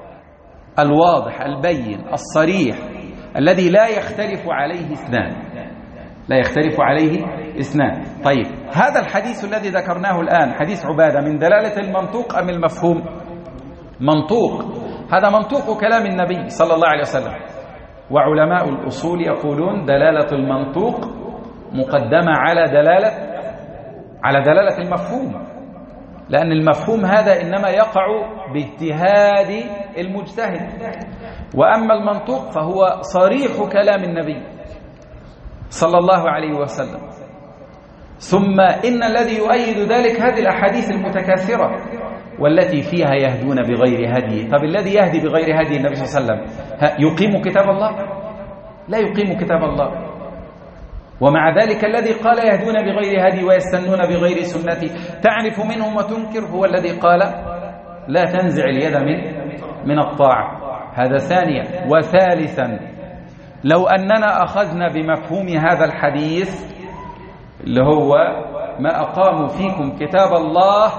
Speaker 1: الواضح البين الصريح الذي لا يختلف عليه اثنان، لا يختلف عليه اثنان. طيب، هذا الحديث الذي ذكرناه الآن حديث عبادة من دلالة المنطوق أم المفهوم؟ منطوق. هذا منطوق كلام النبي صلى الله عليه وسلم. وعلماء الأصول يقولون دلالة المنطوق مقدمة على دلالة على دلالة المفهوم، لأن المفهوم هذا إنما يقع باجتهاد المجتهد، وأما المنطوق فهو صريح كلام النبي صلى الله عليه وسلم. ثم إن الذي يؤيد ذلك هذه الأحاديث المتكاثرة والتي فيها يهدون بغير هدي. طب الذي يهدي بغير هدي النبي صلى الله عليه وسلم يقيم كتاب الله؟ لا يقيم كتاب الله. ومع ذلك الذي قال يهدون بغير هدي ويستنون بغير سنتي تعرف منهم وتنكر هو الذي قال لا تنزع اليد من من الطاعة. هذا ثانيا. وثالثا لو أننا أخذنا بمفهوم هذا الحديث اللي هو ما أقاموا فيكم كتاب الله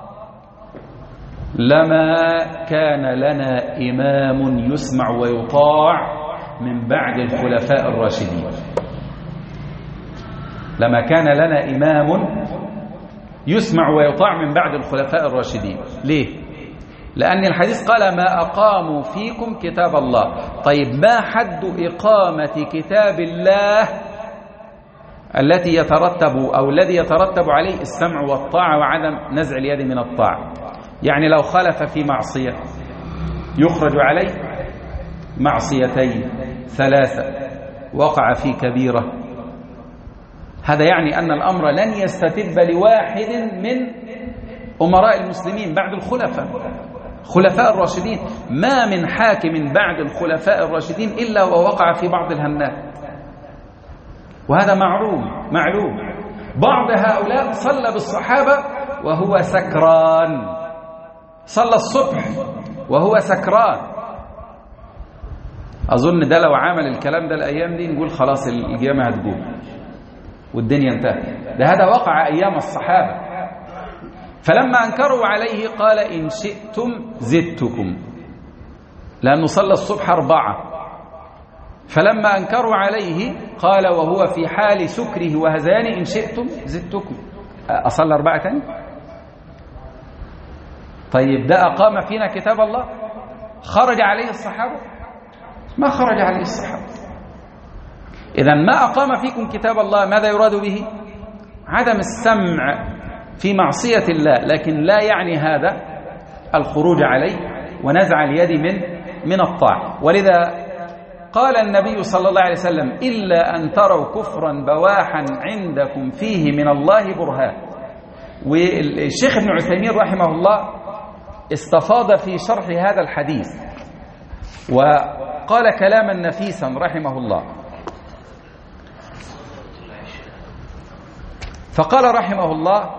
Speaker 1: لما كان لنا إمام يسمع ويطاع من بعد الخلفاء الراشدين. لما كان لنا إمام يسمع ويطاع من بعد الخلفاء الراشدين. ليه؟ لأن الحديث قال ما أقاموا فيكم كتاب الله. طيب ما حد إقامة كتاب الله التي يترتب أو الذي يترتب عليه السمع والطاعة وعدم نزع اليد من الطاعة؟ يعني لو خلف في معصية يخرج عليه معصيتين ثلاثة، وقع في كبيرة. هذا يعني أن الأمر لن يستتب لواحد من أمراء المسلمين بعد الخلفاء خلفاء الراشدين. ما من حاكم بعد الخلفاء الراشدين إلا ووقع في بعض الهنات، وهذا معلوم معلوم. بعض هؤلاء صلى بالصحابة وهو سكران، صلى الصبح وهو سكران. أظن ده لو عمل الكلام ده الأيام دي نقول خلاص القيامة هتقوم والدنيا انتهت. ده هذا وقع أيام الصحابة. فلما أنكروا عليه قال إن شئتم زدتكم، لأنه صلى الصبح أربعة. فلما أنكروا عليه قال وهو في حال سكره وهزانه إن شئتم زدتكم. أصلى أربعة تاني؟ طيب ده أقام فينا كتاب الله؟ خرج عليه الصحابة؟ ما خرج عليه الصحابة. إذن ما أقام فيكم كتاب الله ماذا يراد به؟ عدم السمع في معصية الله، لكن لا يعني هذا الخروج عليه ونزع اليد من من الطاعة. ولذا قال النبي صلى الله عليه وسلم إلا أن تروا كفرا بواحا عندكم فيه من الله برهان. والشيخ ابن عثيمين رحمه الله استفاض في شرح هذا الحديث وقال كلاما نفيسا رحمه الله. فقال رحمه الله،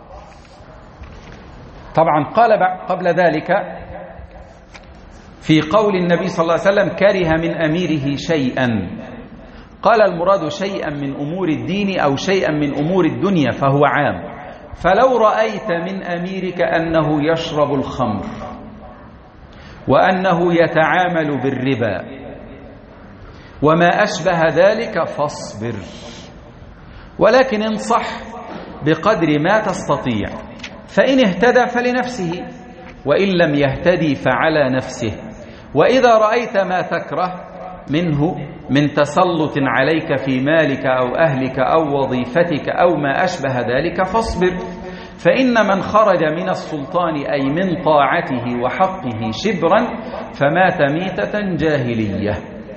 Speaker 1: طبعا قال قبل ذلك في قول النبي صلى الله عليه وسلم كره من أميره شيئا، قال المراد شيئا من أمور الدين أو شيئا من أمور الدنيا فهو عام. فلو رأيت من أميرك أنه يشرب الخمر وأنه يتعامل بالربا وما أشبه ذلك فاصبر، ولكن انصح بقدر ما تستطيع، فإن اهتدى فلنفسه وإن لم يهتدي فعلى نفسه. وإذا رأيت ما تكره منه من تسلط عليك في مالك أو أهلك أو وظيفتك أو ما أشبه ذلك فاصبر، فإن من خرج من السلطان أي من طاعته وحقه شبرا فمات ميتة جاهلية.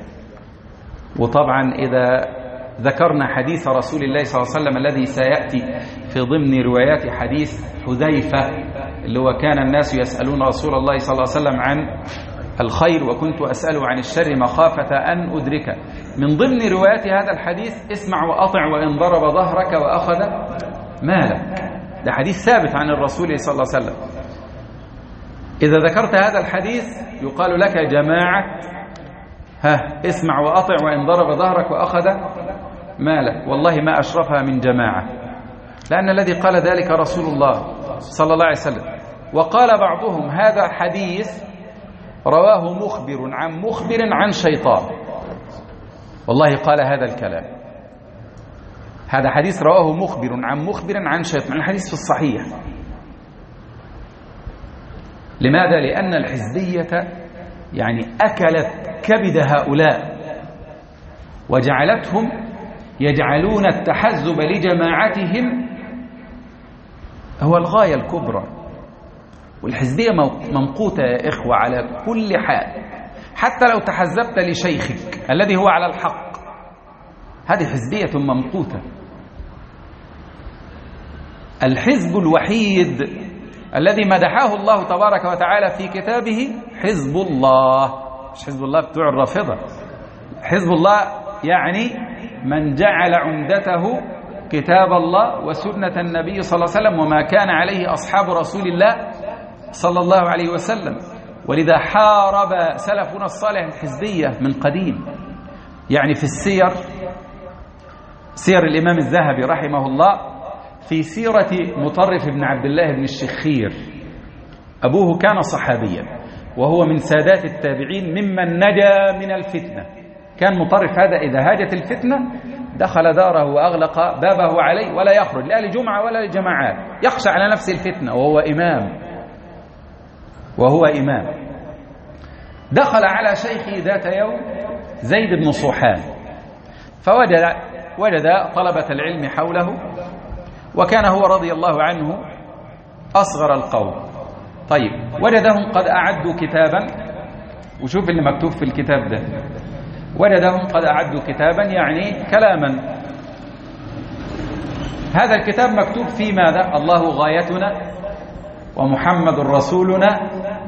Speaker 1: وطبعا إذا ذكرنا حديث رسول الله صلى الله عليه وسلم الذي سيأتي في ضمن روايات حديث حذيفة اللي هو كان الناس يسألون رسول الله صلى الله عليه وسلم عن الخير وكنت أسأله عن الشر مخافة أن أدركه، من ضمن روايات هذا الحديث اسمع وأطع وإن ضرب ظهرك وأخذ مالك. ده حديث ثابت عن الرسول صلى الله عليه وسلم. إذا ذكرت هذا الحديث يقال لك جماعة ها اسمع وأطع وإن ضرب ظهرك وأخذ مالك، والله ما أشرفها من جماعة، لأن الذي قال ذلك رسول الله صلى الله عليه وسلم. وقال بعضهم هذا حديث رواه مخبر عن مخبر عن شيطان، والله قال هذا الكلام، هذا حديث رواه مخبر عن مخبر عن شيطان، الحديث في الصحيح. لماذا؟ لأن الحزبية يعني أكلت كبد هؤلاء وجعلتهم يجعلون التحزب لجماعتهم هو الغاية الكبرى. والحزبية ممقوتة يا إخوة على كل حال، حتى لو تحزبت لشيخك الذي هو على الحق، هذه حزبية ممقوتة. الحزب الوحيد الذي مدحه الله تبارك وتعالى في كتابه حزب الله، مش حزب الله بتوع الرافضة. حزب الله يعني من جعل عمدته كتاب الله وسنة النبي صلى الله عليه وسلم وما كان عليه أصحاب رسول الله صلى الله عليه وسلم. ولذا حارب سلفنا الصالح الحزبية من قديم. يعني في السير، سير الإمام الذهبي رحمه الله في سيرة مطرف بن عبد الله بن الشخير، أبوه كان صحابيا وهو من سادات التابعين ممن نجا من الفتنة. كان مطرف هذا إذا هاجت الفتنة دخل داره وأغلق بابه عليه ولا يخرج لا لجمعة ولا لجماعات، يخشى على نفس الفتنة وهو إمام وهو إمام دخل على شيخه ذات يوم زيد بن صوحان، فوجد وجد طلبة العلم حوله، وكان هو رضي الله عنه أصغر القوم. طيب وجدهم قد أعدوا كتابا، وشوف اللي مكتوب في الكتاب ده، وجدهم قد أعدوا كتابا يعني كلاما. هذا الكتاب مكتوب فيه ماذا؟ الله غايتنا ومحمد رسولنا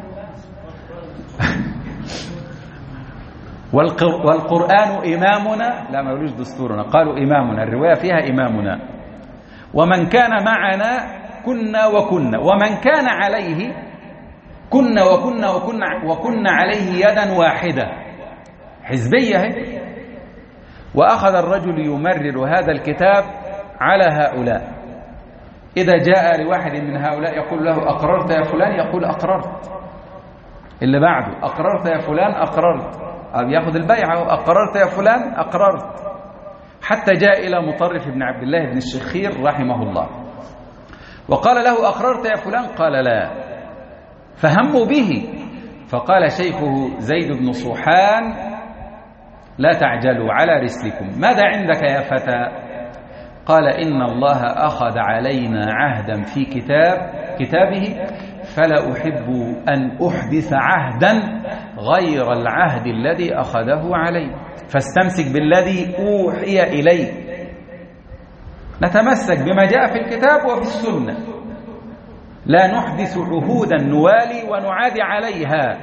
Speaker 1: والقرآن إمامنا، لا ما يقولوش دستورنا، قالوا إمامنا، الرواية فيها إمامنا، ومن كان معنا كنا وكنا، ومن كان عليه كنا وكنا وكنا وكنا عليه يدا واحدة. حزبية هي. وأخذ الرجل يمرر هذا الكتاب على هؤلاء. إذا جاء لواحد من هؤلاء يقول له أقررت يا فلان؟ يقول أقررت. اللي بعده أقررت يا فلان؟ أقررت. أو يأخذ البيعة، أقررت يا فلان؟ أقررت. حتى جاء إلى مطرف بن عبد الله بن الشخير رحمه الله وقال له أقررت يا فلان؟ قال لا. فهموا به، فقال شيخه زيد بن صوحان لا تعجلوا على رسلكم، ماذا عندك يا فتى؟ قال إن الله أخذ علينا عهدا في كتاب كتابه فلا أحب أن أحدث عهدا غير العهد الذي أخذه علينا، فاستمسك بالذي أوحي إليك. نتمسك بما جاء في الكتاب وفي السنة، لا نحدث عهودا نوالي ونعادي عليها.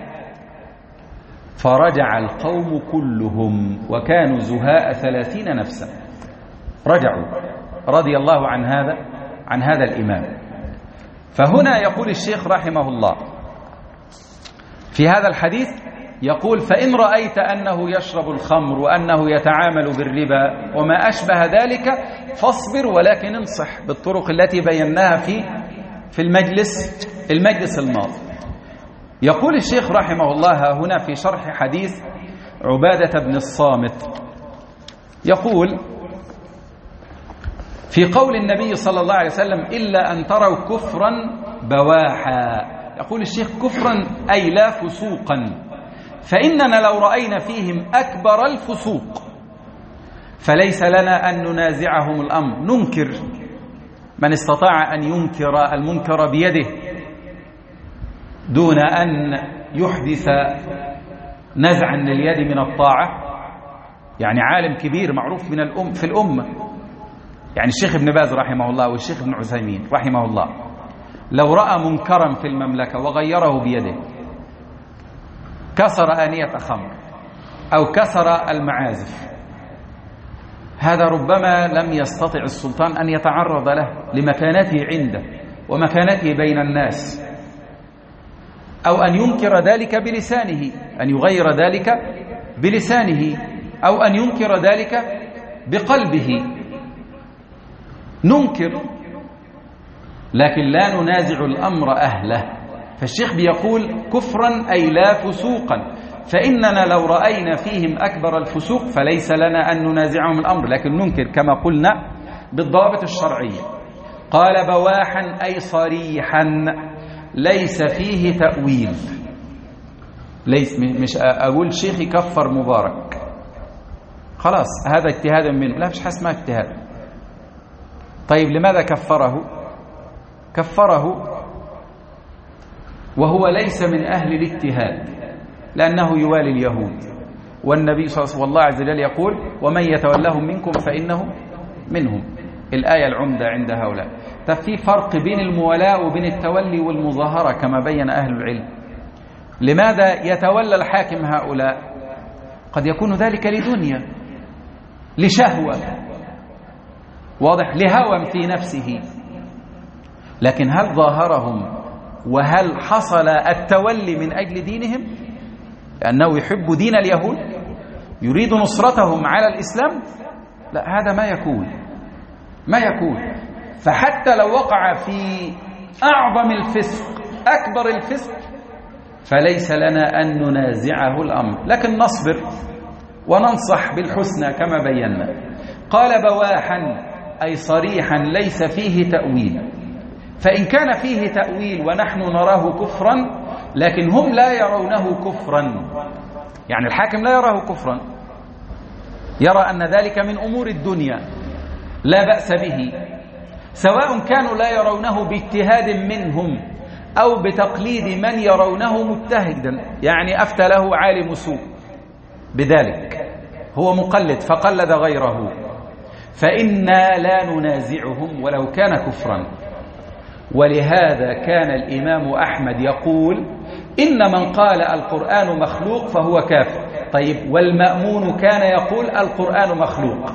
Speaker 1: فرجع القوم كلهم وكانوا زهاء ثلاثين نفسا، رجعوا رضي الله عن هذا عن هذا الإمام. فهنا يقول الشيخ رحمه الله في هذا الحديث، يقول فإن رأيت أنه يشرب الخمر وأنه يتعامل بالربا وما أشبه ذلك فاصبر، ولكن انصح بالطرق التي بيناها في في المجلس المجلس الماضي. يقول الشيخ رحمه الله هنا في شرح حديث عبادة بن الصامت، يقول في قول النبي صلى الله عليه وسلم إلا أن تروا كفرا بواحا، يقول الشيخ كفرا أي لا فسوقا، فإننا لو رأينا فيهم أكبر الفسوق فليس لنا أن ننازعهم الأمر، ننكر من استطاع أن ينكر المنكر بيده دون أن يحدث نزعا لليد من الطاعة. يعني عالم كبير معروف من الأم في الأمة، يعني الشيخ ابن باز رحمه الله والشيخ ابن عثيمين رحمه الله، لو رأى منكرا في المملكة وغيره بيده، كسر آنية خمر أو كسر المعازف، هذا ربما لم يستطع السلطان أن يتعرض له لمكانته عنده ومكانته بين الناس، أو أن ينكر ذلك بلسانه، أن يغير ذلك بلسانه، أو أن ينكر ذلك بقلبه. ننكر لكن لا ننازع الأمر أهله. فالشيخ بيقول كفرا أي لا فسوقا، فإننا لو رأينا فيهم أكبر الفسوق فليس لنا أن ننازعهم الأمر، لكن ننكر كما قلنا بالضوابط الشرعية. قال بواحا أي صريحا ليس فيه تأويل. ليس مش أقول شيخ يكفر مبارك خلاص هذا اجتهاد منه، لا مش حسمه اجتهاد. طيب لماذا كفره؟ كفره وهو ليس من أهل الاجتهاد، لأنه يوالي اليهود، والنبي صلى الله عليه وسلم والله عز وجل يقول ومن يتولهم منكم فإنه منهم. الآية العمدة عند هؤلاء. طب في فرق بين الموالاة وبين التولي والمظاهرة كما بين أهل العلم. لماذا يتولى الحاكم هؤلاء؟ قد يكون ذلك لدنيا، لشهوة، واضح، لهوى في نفسه. لكن هل ظاهرهم وهل حصل التولي من أجل دينهم؟ لأنه يحب دين اليهود، يريد نصرتهم على الإسلام؟ لا، هذا ما يكون ما يكون. فحتى لو وقع في أعظم الفسق، أكبر الفسق، فليس لنا أن ننازعه الأمر، لكن نصبر وننصح بالحسنى كما بينا. قال بواحا أي صريحا ليس فيه تأويل. فإن كان فيه تأويل ونحن نراه كفرا، لكن هم لا يرونه كفرا، يعني الحاكم لا يراه كفرا، يرى أن ذلك من أمور الدنيا لا بأس به، سواء كانوا لا يرونه باجتهاد منهم أو بتقليد من يرونه مجتهدا. يعني أفتى له عالم سوء بذلك، هو مقلد فقلد غيره، فإنا لا ننازعهم ولو كان كفرا. ولهذا كان الإمام أحمد يقول إن من قال القرآن مخلوق فهو كافر. طيب، والمأمون كان يقول القرآن مخلوق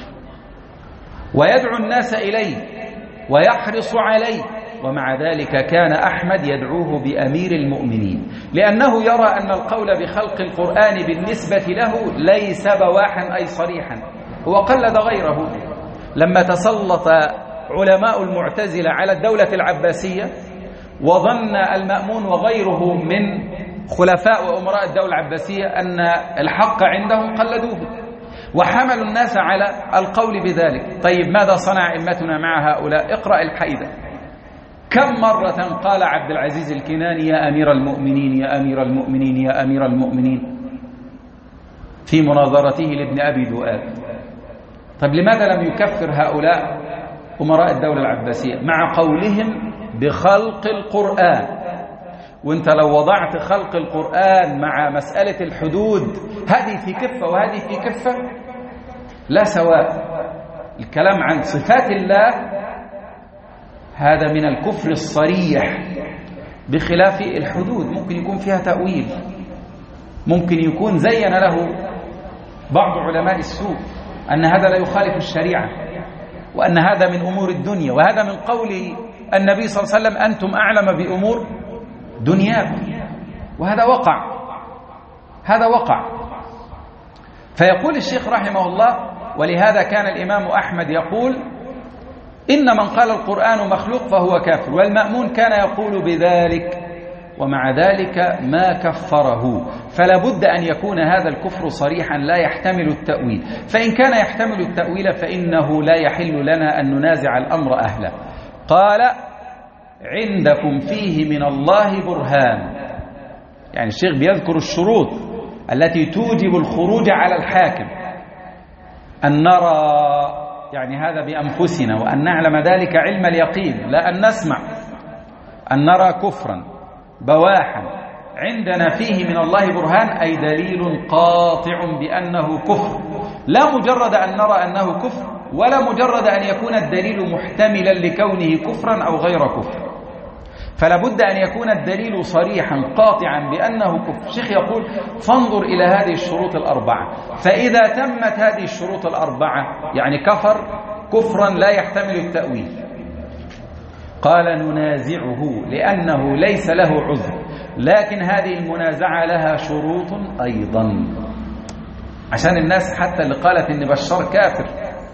Speaker 1: ويدعو الناس إليه ويحرص عليه، ومع ذلك كان أحمد يدعوه بأمير المؤمنين، لأنه يرى أن القول بخلق القرآن بالنسبة له ليس بواحا أي صريحا، هو قلد غيره. لما تسلط علماء المعتزلة على الدولة العباسية وظن المأمون وغيره من خلفاء وأمراء الدولة العباسية أن الحق عندهم، قلدوه وحملوا الناس على القول بذلك. طيب، ماذا صنع أئمتنا مع هؤلاء؟ اقرأ الحيدة، كم مرة قال عبد العزيز الكناني يا أمير المؤمنين يا أمير المؤمنين يا أمير المؤمنين في مناظرته لابن أبي دؤاد. طيب، لماذا لم يكفر هؤلاء أمراء الدولة العباسية مع قولهم بخلق القرآن؟ وانت لو وضعت خلق القرآن مع مسألة الحدود، هذه في كفة وهذه في كفة، لا سواء. الكلام عن صفات الله هذا من الكفر الصريح، بخلاف الحدود ممكن يكون فيها تأويل، ممكن يكون زين له بعض علماء السوء أن هذا لا يخالف الشريعة، وأن هذا من أمور الدنيا، وهذا من قول النبي صلى الله عليه وسلم أنتم أعلم بأمور دنياكم، وهذا وقع هذا وقع فيقول الشيخ رحمه الله: ولهذا كان الإمام أحمد يقول إن من قال القرآن مخلوق فهو كافر، والمأمون كان يقول بذلك، ومع ذلك ما كفره. فلا بد أن يكون هذا الكفر صريحا لا يحتمل التأويل، فإن كان يحتمل التأويل فإنه لا يحل لنا أن ننازع الأمر أهله. قال: عندكم فيه من الله برهان. يعني الشيخ بيذكر الشروط التي توجب الخروج على الحاكم، أن نرى يعني هذا بأنفسنا، وأن نعلم ذلك علم اليقين، لا أن نسمع، أن نرى كفرا بواحا عندنا فيه من الله برهان، أي دليل قاطع بأنه كفر، لا مجرد أن نرى أنه كفر، ولا مجرد أن يكون الدليل محتملا لكونه كفرا أو غير كفر. فلا بد أن يكون الدليل صريحا قاطعا بأنه كفر. الشيخ يقول: فانظر إلى هذه الشروط الأربعة، فإذا تمت هذه الشروط الأربعة يعني كفر كفرا لا يحتمل التأويل. قال: ننازعه لأنه ليس له عذر، لكن هذه المنازعة لها شروط أيضا، عشان الناس حتى اللي قالت إن بشار كافر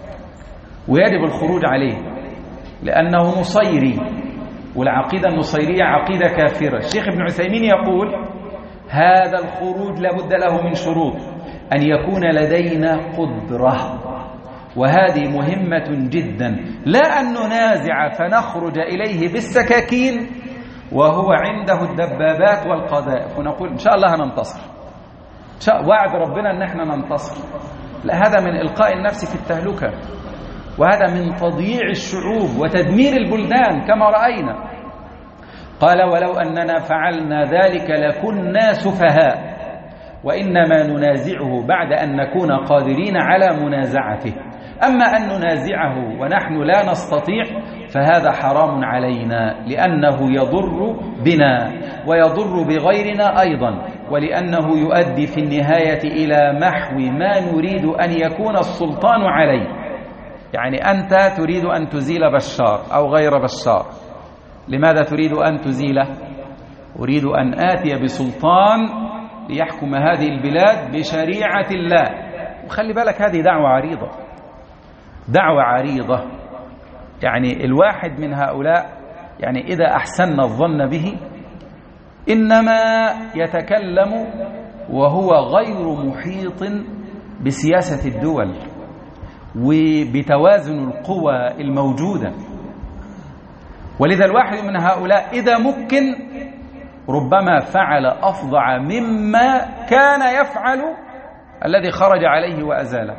Speaker 1: ويجب الخروج عليه لأنه نصيري، والعقيدة النصيرية عقيدة كافرة. الشيخ ابن عثيمين يقول: هذا الخروج لابد له من شروط، أن يكون لدينا قدرة، وهذه مهمة جدا، لا أن ننازع فنخرج إليه بالسكاكين وهو عنده الدبابات والقذائف ونقول إن شاء الله هننتصر، وعد ربنا أن احنا ننتصر. لا، هذا من إلقاء النفس في التهلكة، وهذا من تضييع الشعوب وتدمير البلدان كما رأينا. قال: ولو أننا فعلنا ذلك لكنا سفهاء، وإنما ننازعه بعد أن نكون قادرين على منازعته، أما أن ننازعه ونحن لا نستطيع فهذا حرام علينا، لأنه يضر بنا ويضر بغيرنا أيضا، ولأنه يؤدي في النهاية إلى محو ما نريد أن يكون السلطان عليه. يعني أنت تريد أن تزيل بشار أو غير بشار، لماذا تريد أن تزيله؟ أريد أن آتي بسلطان ليحكم هذه البلاد بشريعة الله. وخلي بالك هذه دعوة عريضة، دعوة عريضة. يعني الواحد من هؤلاء يعني إذا أحسن الظن به إنما يتكلم وهو غير محيط بسياسة الدول وبتوازن القوى الموجودة. ولذا الواحد من هؤلاء إذا ممكن ربما فعل أفظع مما كان يفعل الذي خرج عليه وأزاله،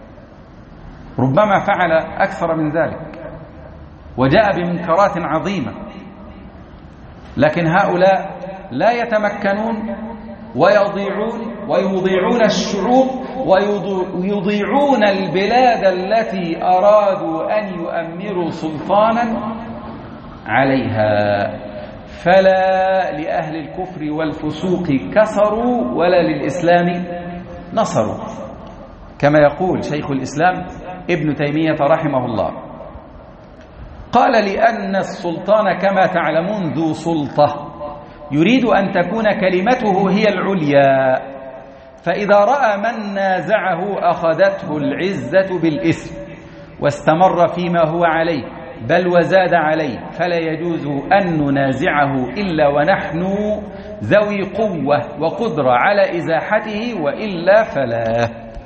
Speaker 1: ربما فعل أكثر من ذلك وجاء بمنكرات عظيمة. لكن هؤلاء لا يتمكنون ويضيعون ويضيعون الشعوب ويضيعون البلاد التي أرادوا أن يؤمروا سلطانا عليها. فلا لأهل الكفر والفسوق كسروا ولا للإسلام نصروا، كما يقول شيخ الإسلام ابن تيمية رحمه الله. قال: لأن السلطان كما تعلمون ذو سلطة يريد أن تكون كلمته هي العليا، فإذا رأى من نازعه أخذته العزة بالإثم واستمر فيما هو عليه بل وزاد عليه، فلا يجوز أن ننازعه إلا ونحن ذوي قوة وقدرة على إزاحته، وإلا فلا.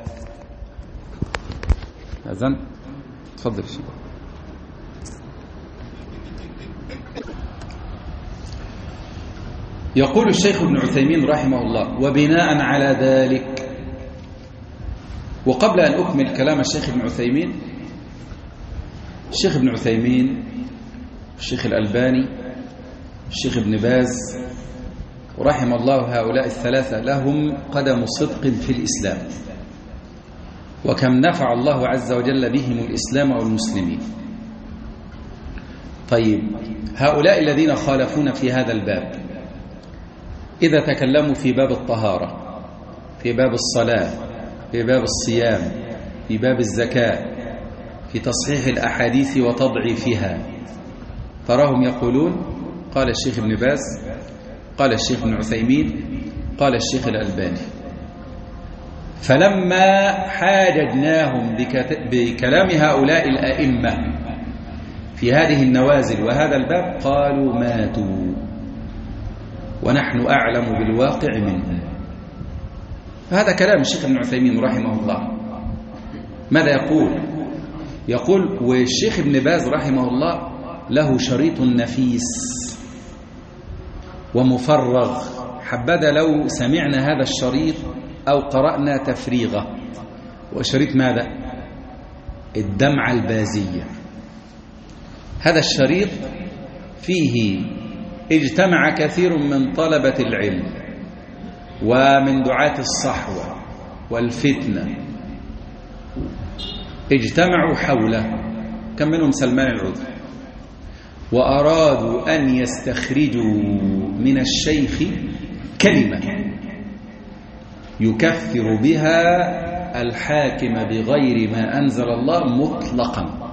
Speaker 1: أذن تفضل شيء. يقول الشيخ ابن عثيمين رحمه الله: وبناء على ذلك. وقبل أن أكمل كلام الشيخ ابن عثيمين، الشيخ ابن عثيمين، الشيخ الألباني، الشيخ ابن باز ورحم الله هؤلاء الثلاثة لهم قدم صدق في الإسلام، وكم نفع الله عز وجل بهم الإسلام والمسلمين. طيب، هؤلاء الذين خالفون في هذا الباب إذا تكلموا في باب الطهارة، في باب الصلاة، في باب الصيام، في باب الزكاة، في تصحيح الأحاديث وتضعيفها، تراهم يقولون قال الشيخ ابن باز، قال الشيخ ابن عثيمين، قال الشيخ الألباني. فلما حاججناهم بكلام هؤلاء الأئمة في هذه النوازل وهذا الباب قالوا ماتوا، ونحن أعلم بالواقع منهم. فهذا كلام الشيخ ابن عثيمين رحمه الله. ماذا يقول؟ يقول: والشيخ ابن باز رحمه الله له شريط نفيس ومفرغ، حبذا لو سمعنا هذا الشريط أو قرأنا تفريغه. وشريط ماذا؟ الدمعة البازية. هذا الشريط فيه اجتمع كثير من طلبة العلم ومن دعاة الصحوة والفتنة، اجتمعوا حوله، كم منهم سلمان العودي، وأرادوا أن يستخرجوا من الشيخ كلمة يكفر بها الحاكم بغير ما أنزل الله مطلقا.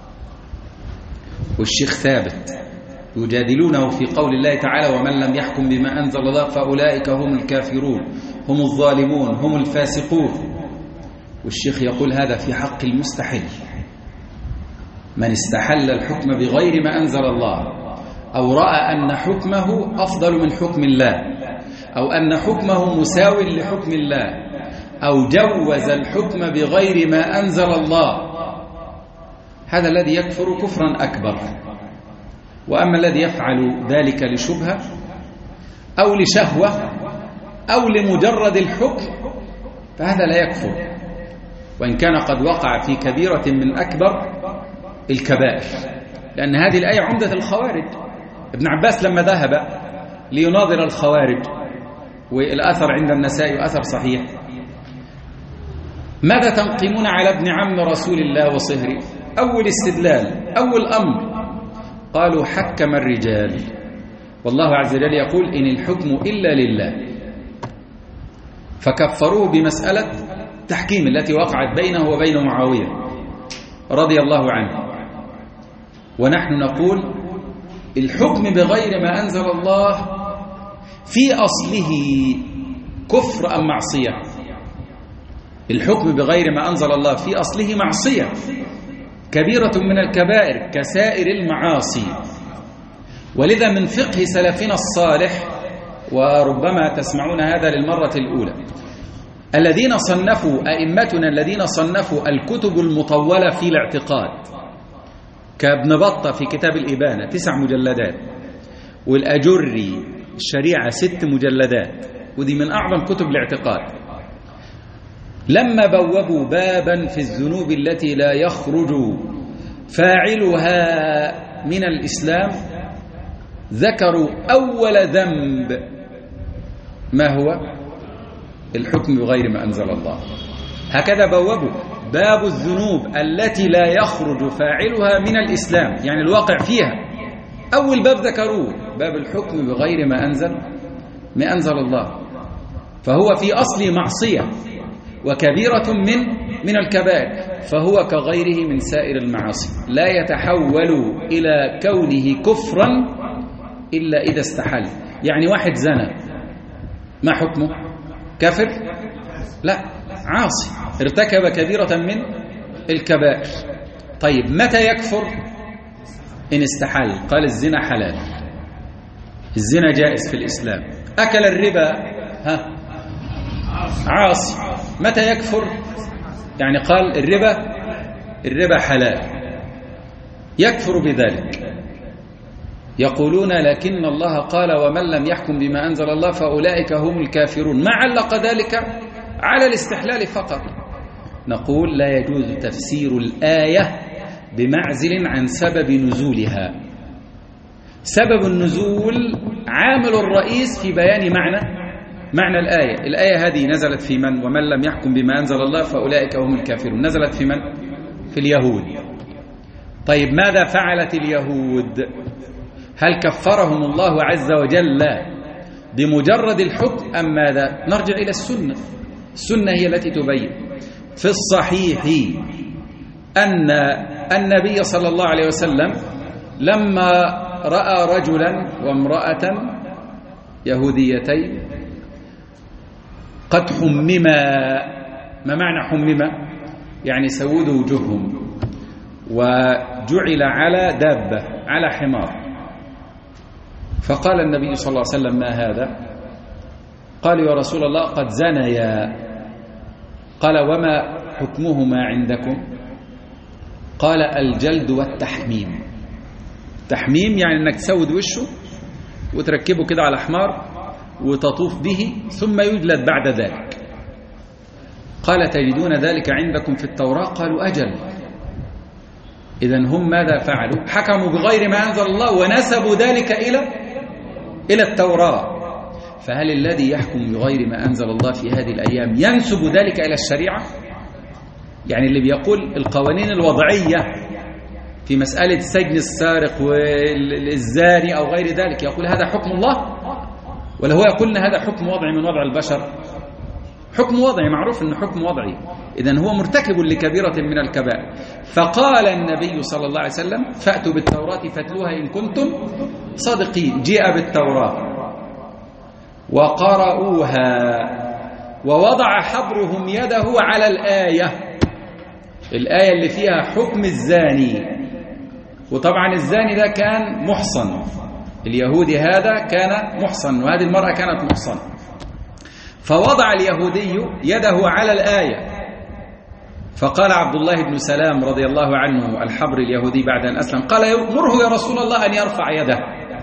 Speaker 1: والشيخ ثابت يجادلونه في قول الله تعالى: ومن لم يحكم بما أنزل الله فأولئك هم الكافرون، هم الظالمون، هم الفاسقون. والشيخ يقول هذا في حق المستحل. من استحل الحكم بغير ما أنزل الله، أو رأى أن حكمه أفضل من حكم الله، أو أن حكمه مساو لحكم الله، أو جوز الحكم بغير ما أنزل الله، هذا الذي يكفر كفرا أكبر. وأما الذي يفعل ذلك لشبهة أو لشهوة أو لمجرد الحكم فهذا لا يكفر، وإن كان قد وقع في كبيرة من أكبر الكبائر، لأن هذه الآية عمدة الخوارج. ابن عباس لما ذهب ليناظر الخوارج، والأثر عند النسائي وأثر صحيح، ماذا تنقمون على ابن عم رسول الله وصهره؟ أول استدلال، أول أمر، قالوا حكم الرجال، والله عز وجل يقول إن الحكم إلا لله، فكفروه بمسألة تحكيم التي وقعت بينه وبين معاوية رضي الله عنه. ونحن نقول الحكم بغير ما أنزل الله في أصله كفر أم معصية؟ الحكم بغير ما أنزل الله في أصله معصية كبيرة من الكبائر كسائر المعاصي. ولذا من فقه سلفنا الصالح، وربما تسمعون هذا للمرة الأولى، الذين صنفوا أئمتنا الذين صنفوا الكتب المطولة في الاعتقاد كابن بطة في كتاب الإبانة تسع مجلدات، والأجري الشريعة ست مجلدات، ودي من أعظم كتب الاعتقاد، لما بوبوا بابا في الذنوب التي لا يخرج فاعلها من الإسلام ذكروا أول ذنب ما هو؟ الحكم بغير ما أنزل الله. هكذا بوبوا باب الذنوب التي لا يخرج فاعلها من الإسلام، يعني الواقع فيها، أول باب ذكروه باب الحكم بغير ما أنزل ما أنزل الله، فهو في أصل معصية وكبيرة من من الكبائر، فهو كغيره من سائر المعاصي، لا يتحول إلى كونه كفرا إلا إذا استحل. يعني واحد زنى، ما حكمه؟ كافر؟ لا، عاصي، ارتكب كبيرة من الكبائر. طيب متى يكفر؟ إن استحل، قال الزنا حلال، الزنا جائز في الإسلام. أكل الربا، ها، عاصي، متى يكفر؟ يعني قال الربا الربا حلال، يكفر بذلك. يقولون لكن الله قال ومن لم يحكم بما أنزل الله فأولئك هم الكافرون، ما علق ذلك على الاستحلال فقط. نقول لا يجوز تفسير الآية بمعزل عن سبب نزولها. سبب النزول عامل الرئيس في بيان معنى معنى الآية. الآية هذه نزلت في من؟ ومن لم يحكم بما أنزل الله فأولئك هم الكافرون، نزلت في من؟ في اليهود. طيب ماذا فعلت اليهود؟ هل كفرهم الله عز وجل بمجرد الحكم أم ماذا؟ نرجع إلى السنة. السنة هي التي تبين. في الصحيح أن النبي صلى الله عليه وسلم لما رأى رجلا وامرأة يهوديتين قد حمما. ما معنى حمما؟ يعني سود وجوههم، وجعل على دابة، على حمار. فقال النبي صلى الله عليه وسلم ما هذا؟ قالوا يا رسول الله قد زنيا. قال وما حكمهما عندكم؟ قال الجلد والتحميم. تحميم يعني انك تسود وشه وتركبه كده على حمار وتطوف به ثم يجلد بعد ذلك. قال تجدون ذلك عندكم في التوراة؟ قالوا أجل. إذن هم ماذا فعلوا؟ حكموا بغير ما أنزل الله ونسبوا ذلك إلى إلى التوراة. فهل الذي يحكم بغير ما أنزل الله في هذه الأيام ينسب ذلك إلى الشريعة؟ يعني اللي بيقول القوانين الوضعية في مسألة سجن السارق والزاني أو غير ذلك يقول هذا حكم الله، ولا هو يقول أن هذا حكم وضعي من وضع البشر؟ حكم وضعي، معروف أنه حكم وضعي. إذن هو مرتكب لكبيرة من الكبائر. فقال النبي صلى الله عليه وسلم فأتوا بالتوراة فاتلوها إن كنتم صادقين. جاء بالتوراة وقرأوها ووضع حبرهم يده على الآية الآية اللي فيها حكم الزاني. وطبعا الزاني ده كان محصن، اليهودي هذا كان محصن وهذه المرأة كانت محصنة. فوضع اليهودي يده على الآية. فقال عبد الله بن سلام رضي الله عنه الحبر اليهودي بعد أن أسلم، قال مره يا رسول الله أن يرفع يده.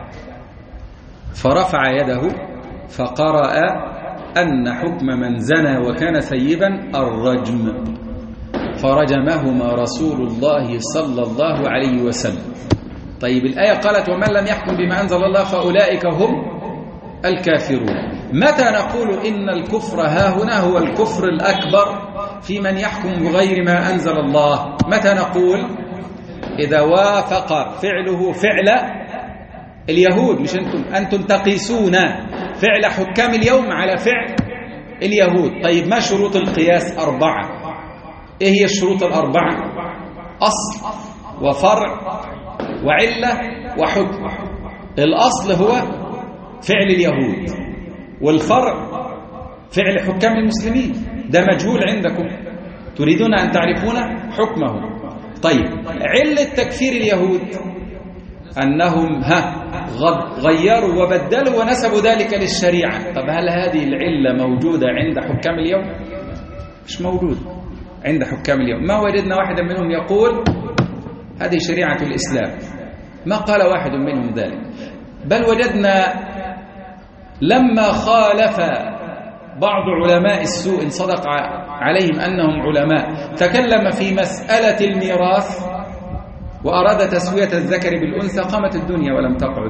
Speaker 1: فرفع يده فقرأ أن حكم من زنى وكان ثيبا الرجم، فرجمهما رسول الله صلى الله عليه وسلم. طيب الآية قالت ومن لم يحكم بما أنزل الله فأولئك هم الكافرون. متى نقول إن الكفر ها هنا هو الكفر الأكبر في من يحكم بغير ما أنزل الله. متى نقول؟ إذا وافق فعله فعل اليهود. مش أنتم أنتم تقيسون فعل حكام اليوم على فعل اليهود. طيب ما شروط القياس؟ أربعة. إيه هي الشروط الأربعة؟ أصل وفرع وعلة وحكم. الأصل هو فعل اليهود، والفرع فعل حكام المسلمين. ده مجهول عندكم، تريدون أن تعرفون حكمه. طيب علة تكفير اليهود أنهم ها غيروا وبدلوا ونسبوا ذلك للشريعة. طب هل هذه العلة موجودة عند حكام اليوم؟ مش موجودة عند حكام اليوم. ما وجدنا واحدا منهم يقول هذه شريعة الإسلام، ما قال واحد منهم ذلك. بل وجدنا لما خالف بعض علماء السوء إن صدق عليهم أنهم علماء تكلم في مسألة الميراث وأراد تسوية الذكر بالأنثى، قامت الدنيا ولم تقعد.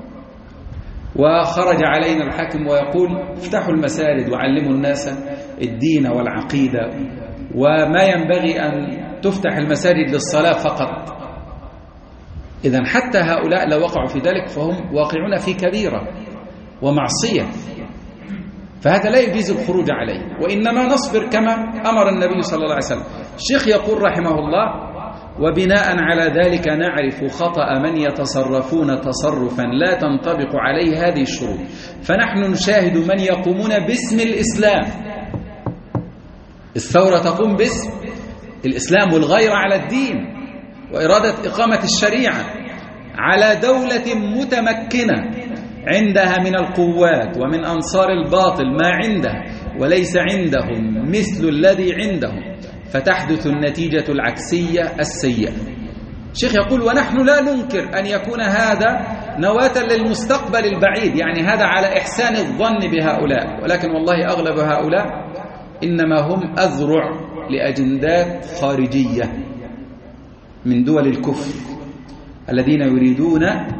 Speaker 1: وخرج علينا الحاكم ويقول افتحوا المساجد وعلموا الناس الدين والعقيدة، وما ينبغي أن تفتح المساجد للصلاة فقط. إذن حتى هؤلاء لو وقعوا في ذلك فهم واقعون في كبيرة ومعصية، فهذا لا يجيز الخروج عليه، وإنما نصبر كما أمر النبي صلى الله عليه وسلم. الشيخ يقول رحمه الله: وبناء على ذلك نعرف خطأ من يتصرفون تصرفا لا تنطبق عليه هذه الشروط، فنحن نشاهد من يقومون باسم الإسلام. الثورة تقوم باسم الإسلام والغير على الدين وإرادة إقامة الشريعة على دولة متمكنة عندها من القوات ومن أنصار الباطل ما عندها، وليس عندهم مثل الذي عندهم، فتحدث النتيجة العكسية السيئة. الشيخ يقول: ونحن لا ننكر أن يكون هذا نواة للمستقبل البعيد، يعني هذا على إحسان الظن بهؤلاء، ولكن والله أغلب هؤلاء إنما هم أذرع لأجندات خارجية من دول الكفر الذين يريدون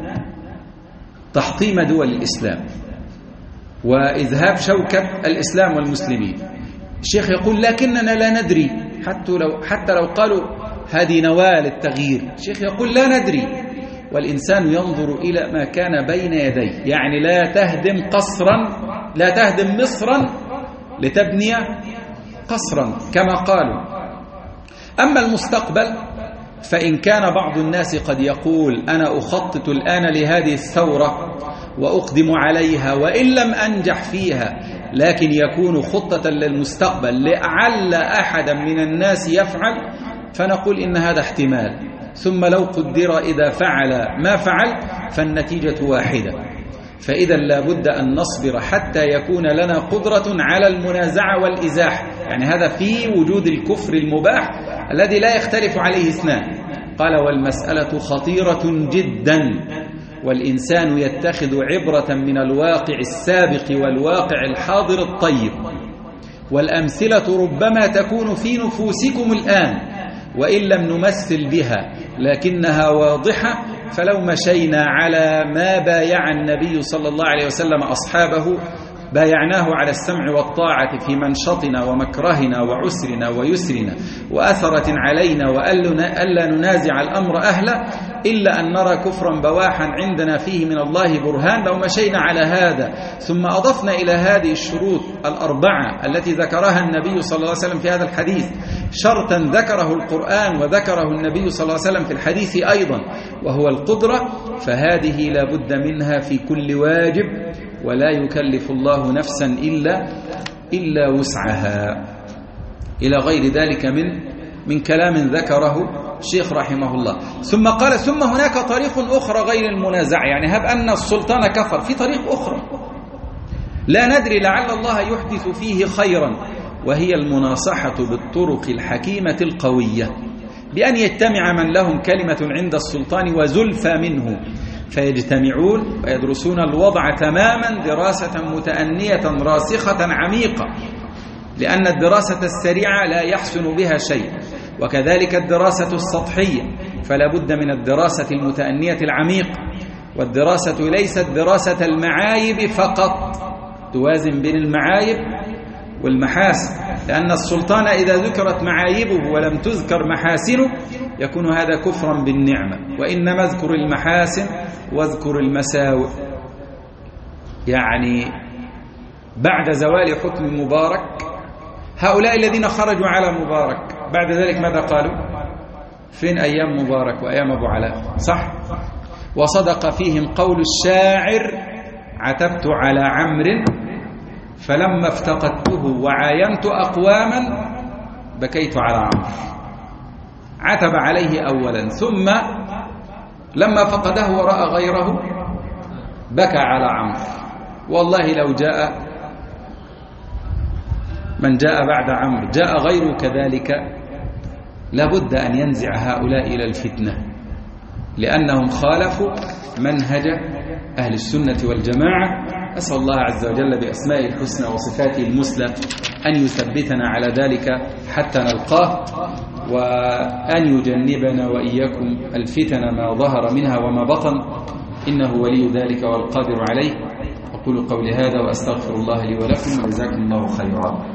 Speaker 1: تحطيم دول الإسلام وإذهاب شوكة الإسلام والمسلمين. الشيخ يقول: لكننا لا ندري، حتى لو, حتى لو قالوا هذه نواة للتغيير، الشيخ يقول: لا ندري، والإنسان ينظر إلى ما كان بين يديه، يعني لا تهدم قصرا، لا تهدم مصرا لتبني قصرا كما قالوا. أما المستقبل فإن كان بعض الناس قد يقول: أنا أخطط الآن لهذه الثورة وأقدم عليها وإن لم أنجح فيها، لكن يكون خطة للمستقبل لعل أحدا من الناس يفعل، فنقول إن هذا احتمال. ثم لو قدر إذا فعل ما فعل فالنتيجة واحدة. فإذا لابد أن نصبر حتى يكون لنا قدرة على المنازعة والإزاحة، يعني هذا في وجود الكفر المباح الذي لا يختلف عليه اثنان. قال: والمسألة خطيرة جدا، والإنسان يتخذ عبرة من الواقع السابق والواقع الحاضر الطيب، والأمثلة ربما تكون في نفوسكم الآن وإن لم نمثل بها، لكنها واضحة. فلو مشينا على ما بايع النبي صلى الله عليه وسلم أصحابه، بايعناه على السمع والطاعة في منشطنا ومكرهنا وعسرنا ويسرنا وأثرة علينا، وألا ننازع الأمر أهله إلا أن نرى كفرا بواحا عندنا فيه من الله برهان. لو مشينا على هذا ثم أضفنا إلى هذه الشروط الأربعة التي ذكرها النبي صلى الله عليه وسلم في هذا الحديث، شرطا ذكره القرآن وذكره النبي صلى الله عليه وسلم في الحديث أيضا، وهو القدرة، فهذه لا بد منها في كل واجب، ولا يكلف الله نفسا إلا إلا وسعها، إلى غير ذلك من من كلام ذكره الشيخ رحمه الله. ثم قال: ثم هناك طريق أخرى غير المنازعة، يعني هب أن السلطان كفر، في طريق أخرى لا ندري لعل الله يحدث فيه خيرا، وهي المناصحة بالطرق الحكيمة القوية، بأن يجتمع من لهم كلمة عند السلطان وزلفى منه، فيجتمعون ويدرسون الوضع تماما دراسة متأنية راسخة عميقة، لأن الدراسة السريعة لا يحسن بها شيء، وكذلك الدراسة السطحية، فلا بد من الدراسة المتأنية العميقة. والدراسة ليست دراسة المعايب فقط، توازن بين المعايب والمحاسن، لأن السلطان إذا ذكرت معايبه ولم تذكر محاسنه يكون هذا كفرا بالنعمة. وإنما اذكر المحاسن واذكر المساوئ. يعني بعد زوال حكم مبارك هؤلاء الذين خرجوا على مبارك بعد ذلك ماذا قالوا؟ فين أيام مبارك وأيام أبو علاء؟ صح؟ وصدق فيهم قول الشاعر: عتبت على عمرو فلما افتقدته وعاينت أقواما بكيت على عمرو. عتب عليه أولا، ثم لما فقده ورأى غيره بكى على عمرو. والله لو جاء من جاء بعد عمرو جاء غيره كذلك لابد أن ينزع هؤلاء إلى الفتنة، لأنهم خالفوا منهج أهل السنة والجماعة. أسأل الله عز وجل بأسمائه الحسنى وصفاته المثلى أن يثبتنا على ذلك حتى نلقاه، وأن يجنبنا وإياكم الفتن ما ظهر منها وما بطن، إنه ولي ذلك والقادر عليه. أقول قولي هذا وأستغفر الله لي ولكم، وجزاكم الله خيرا.